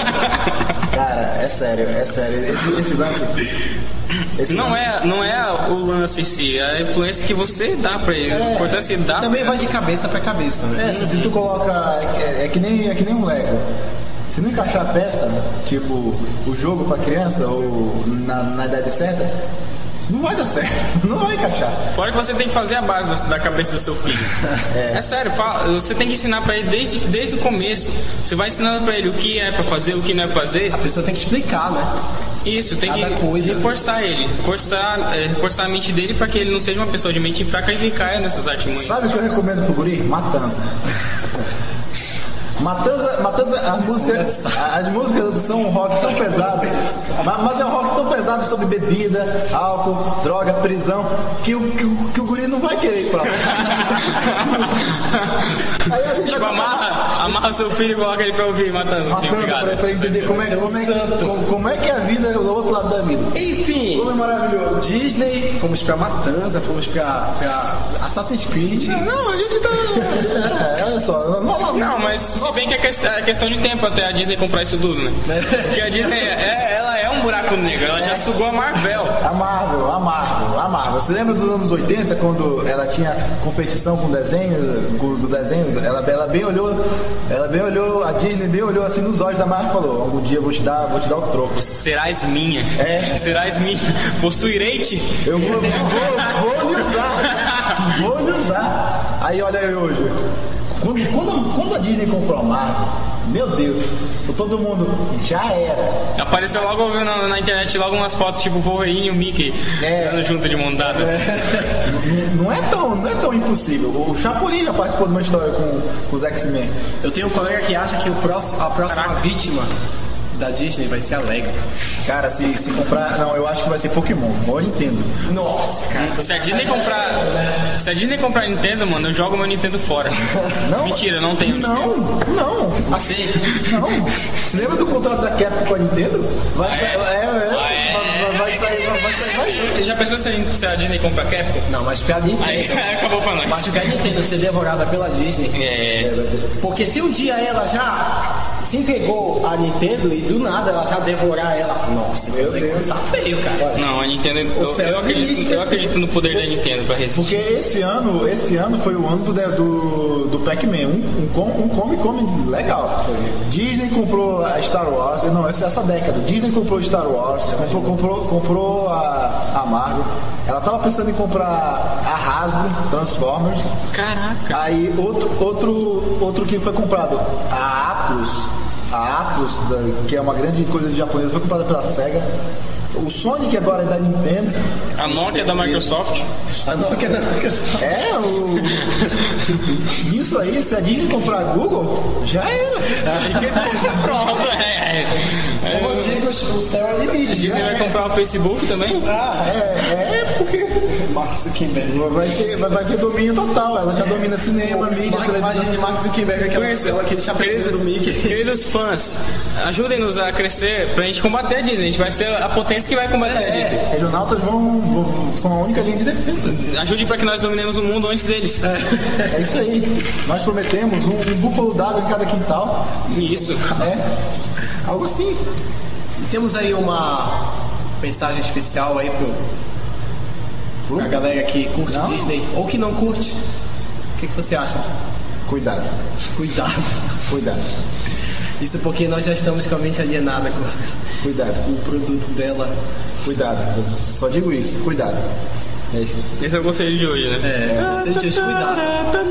Cara, é sério. Esse lance. Não é o lance em si, é a influência que você dá pra ele. A importância que dá. Também vai de cabeça pra cabeça, né? Se tu coloca. É que nem um Lego. Se não encaixar a peça, tipo o jogo pra criança, ou na idade certa, não vai dar certo, não vai encaixar. Fora que você tem que fazer a base da cabeça do seu filho. É sério, você tem que ensinar pra ele desde o começo. Você vai ensinando pra ele o que é pra fazer, o que não é pra fazer. A pessoa tem que explicar, né? Isso, tem Cada que coisa, reforçar ele, reforçar a mente dele pra que ele não seja uma pessoa de mente fraca e caia nessas artimanhas. Sabe o que eu recomendo pro guri? Matanza, as músicas são um rock tão pesado, mas é um rock tão pesado sobre bebida, álcool, droga, prisão, que o guri não vai querer ir pra lá. Aí a gente Tipo, amarra seu filho e coloca ele pra ouvir Matanza. pra entender como é que é a vida do outro lado da vida. Enfim, Como é maravilhoso. Disney, fomos pra Matanza, fomos pra Assassin's Creed. Não, a gente tá. Olha só. Não, mas se bem que é questão de tempo até a Disney comprar isso tudo, né? Porque a Disney, ela é um buraco negro, ela já sugou a Marvel. A Marvel. Você lembra dos anos 80, quando ela tinha competição com os desenhos? Ela bem olhou, a Disney bem olhou assim nos olhos da Marvel e falou: algum dia eu vou te dar o troco. Serás minha. Serás minha. Possuirei-te. Eu vou lhe usar. Aí olha eu hoje. Quando a Disney comprou a Marvel, meu Deus, todo mundo já era. Apareceu logo na internet logo umas fotos tipo o Wolverine e o Mickey andando junto de mão dada. Não é tão impossível. O Chapolin já participou de uma história com os X-Men. Eu tenho um colega que acha que a próxima vítima da Disney vai ser a Lego. Cara, se comprar... Não, eu acho que vai ser Pokémon. Ou Nintendo. Nossa, cara. Se a Disney comprar Nintendo, mano, eu jogo meu Nintendo fora. Não, mentira, não tenho Nintendo. Não. Assim. Não. Você lembra do contrato da Capcom com a Nintendo? Vai sair. Já pensou se a Disney compra a Capcom? Não, mas pra Nintendo. Aí acabou pra nós. Mas o que a Nintendo ser devorada pela Disney. Porque se um dia ela já se entregou a Nintendo e do nada ela já devorar ela. Nossa, meu Deus, tá feio, cara. Não, a Nintendo. Eu acredito no poder da Nintendo pra resistir. Porque esse ano foi o ano do Pac-Man. Um Come legal. Disney comprou a Star Wars. Não, essa década. Disney comprou Star Wars, comprou a Marvel. Ela tava pensando em comprar a Hasbro, Transformers. Caraca. Aí outro que foi comprado, a Atlus, que é uma grande coisa de japonesa, foi comprada pela Sega. O Sonic agora é da Nintendo. A Nokia é da Microsoft. A Nokia é da Microsoft. Isso aí, se a Disney comprar a Google, já era. Pronto, Como eu digo, o céu é limite. Disney vai comprar o Facebook também? Porque Mark Zuckerberg. vai ser domínio total. Ela já domina cinema, mídia, televisão. Imagina de Mark Zuckerberg, aquele chapéuzinho do Mickey. Queridos fãs, ajudem-nos a crescer pra gente combater a Disney. A gente vai ser a potência que vai combater a Disney. Regionaltas são a única linha de defesa. Ajude para que nós dominemos o mundo antes deles. É isso aí. Nós prometemos um búfalo d'água em cada quintal. Isso. Algo assim. E temos aí uma mensagem especial aí pra galera que curte Disney ou que não curte. O que você acha? Cuidado. Isso porque nós já estamos com a mente alienada com o produto dela. Cuidado, só digo isso, cuidado. Esse é o conselho de hoje, né? Conselho de hoje, cuidado.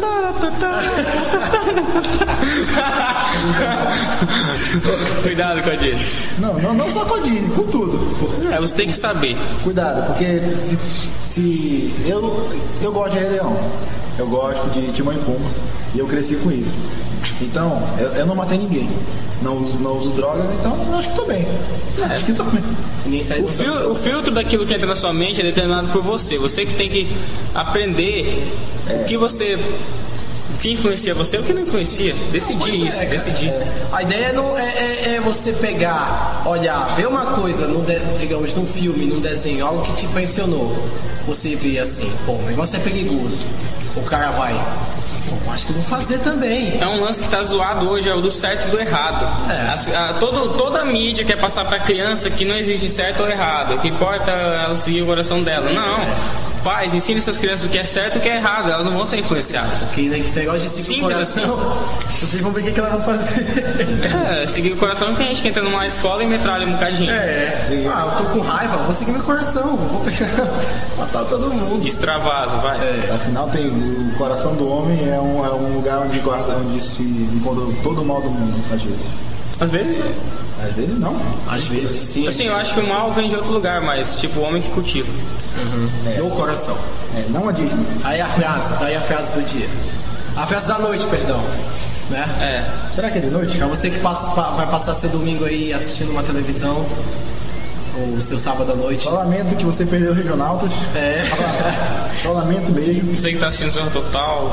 Cuidado com a Disney. Não só com a Disney, com tudo. Você tem que saber. Cuidado, porque se eu gosto de Rei Leão, eu gosto de Timão e Pumba, e eu cresci com isso. Então, eu não matei ninguém. Não uso drogas, então acho que tô bem. Acho que tô bem. O filtro daquilo que entra na sua mente é determinado por você. Você que tem que aprender o que influencia você e o que não influencia. Decidir. A ideia não é você pegar, olhar, ver uma coisa, digamos, num filme, num desenho, algo que te impressionou. Você vê assim, o negócio é perigoso. O cara vai, acho que vou fazer também. É um lance que tá zoado hoje, é o do certo e do errado. Toda a mídia quer passar pra criança que não existe certo ou errado. O que importa é ela seguir o coração dela. Não. Pais, ensine suas crianças o que é certo e o que é errado. Elas não vão ser influenciadas. Porque você gosta de seguir o coração, vocês vão ver o que ela vai fazer. Seguir o coração, tem gente que entra numa escola e metralha um bocadinho. Eu tô com raiva, vou seguir meu coração. Vou matar todo mundo. Extravasa, vai. Afinal, o coração do homem é um lugar onde se encontra todo o mal do mundo, às vezes. Às vezes? Às vezes não. Às vezes sim. Assim, eu acho que o mal vem de outro lugar, mas tipo o homem que cultiva. No coração. Não a Disney. Aí a frase do dia. A frase da noite, perdão. Né? Será que é de noite? Pra você que vai passar seu domingo aí assistindo uma televisão, ou seu sábado à noite. Só lamento que você perdeu o Regionaltas. Só lamento mesmo. Você que tá assistindo Zorra Total.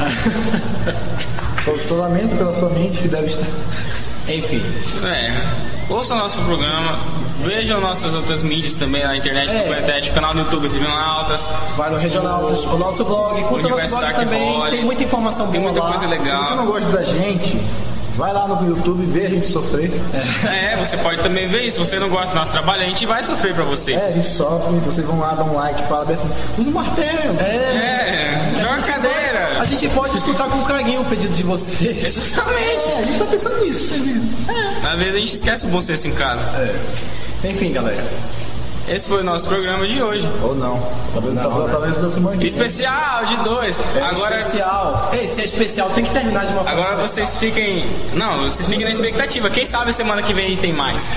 Só lamento pela sua mente que deve estar. Enfim. Ouça o nosso programa, vejam nossas outras mídias também na internet, o canal do YouTube Regionaltas. Vai no Regionaltas, o nosso blog, curta o nosso blog também, tem muita informação boa, tem muita coisa legal. Se você não gosta da gente, vai lá no YouTube e vê a gente sofrer. Você pode também ver isso. Se você não gosta do nosso trabalho, a gente vai sofrer pra você. A gente sofre, vocês vão lá, dão um like, fala bem assim, usa um martelo. Joga cadeira. A gente pode escutar com carinho o pedido de vocês. Exatamente. A gente tá pensando nisso, você viu? Às vezes a gente esquece o bom senso em casa. Enfim, galera. esse foi o nosso programa de hoje. Ou não. Talvez da semana que vem. Especial de 2. Agora especial. Esse é especial, tem que terminar de uma forma. Agora vocês fiquem. Não, vocês fiquem na expectativa. Quem sabe semana que vem a gente tem mais.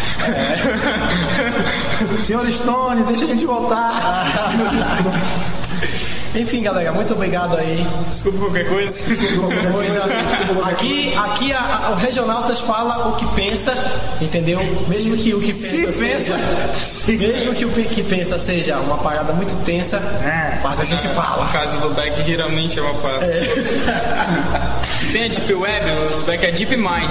Senhor Stone, deixa a gente voltar. Enfim, galera, muito obrigado aí. Desculpa qualquer coisa. Aqui o Regionaltas fala o que pensa, entendeu? Mesmo que o que pensa seja uma parada muito tensa, mas a gente fala. No caso do Beck, geralmente é uma parada. Tem a Deep Web, o Beck é Deep Mind.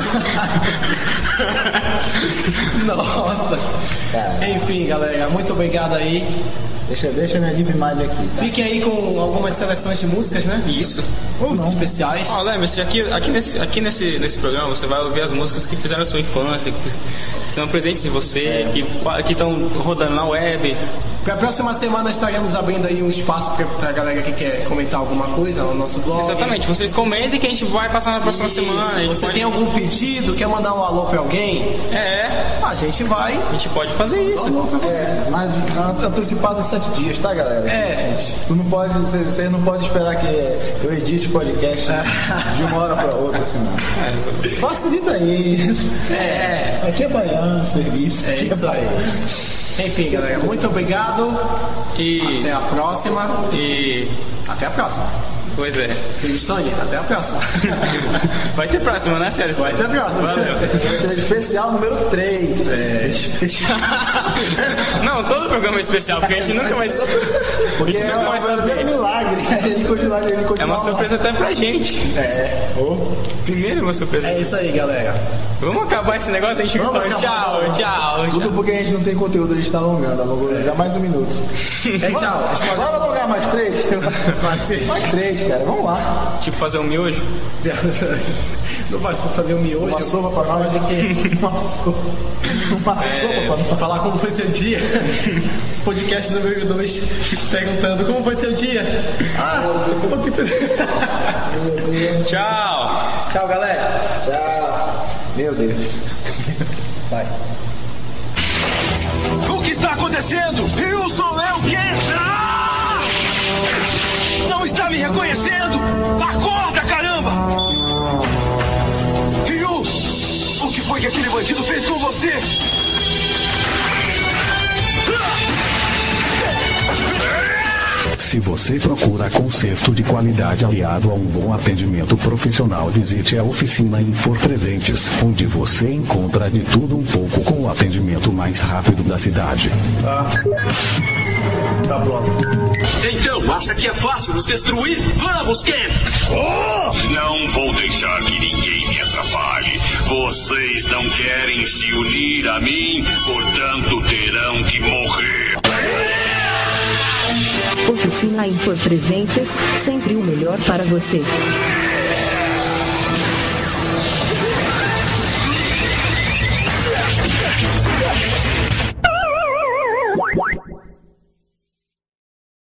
Nossa. Enfim, galera, muito obrigado aí. Deixa minha Deep Mind aqui. Tá? Fiquem aí com algumas seleções de músicas, né? Isso. Muito especiais. Lembre-se, aqui nesse programa você vai ouvir as músicas que fizeram a sua infância, que estão presentes em você, que estão rodando na web. Para a próxima semana estaremos abrindo aí um espaço para a galera que quer comentar alguma coisa no nosso blog. Exatamente, vocês comentem que a gente vai passar na próxima semana. Você tem algum pedido, quer mandar um alô para alguém? A gente vai. A gente pode fazer isso. Mas antecipado em 7 dias, tá, galera? Gente. Você não pode esperar que eu edite o podcast de uma hora para outra, assim, não. Facilita aí. Aqui é baiano, serviço. É isso aí. Enfim, galera, muito obrigado. E até a próxima. Até a próxima. Pois é. Silvestone, até a próxima. Vai ter próxima, né, Sérgio? Vai ter a próxima. Valeu. Especial número 3. Não, todo programa é especial, porque a gente nunca vai saber. Porque é um verdadeiro milagre. Ele continua. É uma surpresa até pra gente. Primeiro uma surpresa. É isso aí, galera. Vamos acabar esse negócio, a gente fica tchau. Tudo porque a gente não tem conteúdo, a gente tá alongando. Já mais um minuto. Tchau. Bora alongar mais 3? Mais 3, cara. Vamos lá. Tipo fazer um miojo? Não pode fazer um miojo. Uma sopa pra nós. Uma sopa pra nós. Falar como foi seu dia. Podcast número 2. Perguntando como foi seu dia. Tchau. Tchau, galera. Tchau. Meu Deus. Vai. O que está acontecendo? Wilson é o quê? Não está me reconhecendo? Acorda, caramba! Ryu, o que foi que aquele bandido fez com você? Se você procura conserto de qualidade aliado a um bom atendimento profissional, visite a oficina Infor Presentes, onde você encontra de tudo um pouco com o atendimento mais rápido da cidade. Tá pronto. Então, acha que é fácil nos destruir? Vamos, Ken! Não vou deixar que ninguém me atrapalhe. Vocês não querem se unir a mim, portanto terão que morrer. Oficina Infor Presentes, sempre o melhor para você.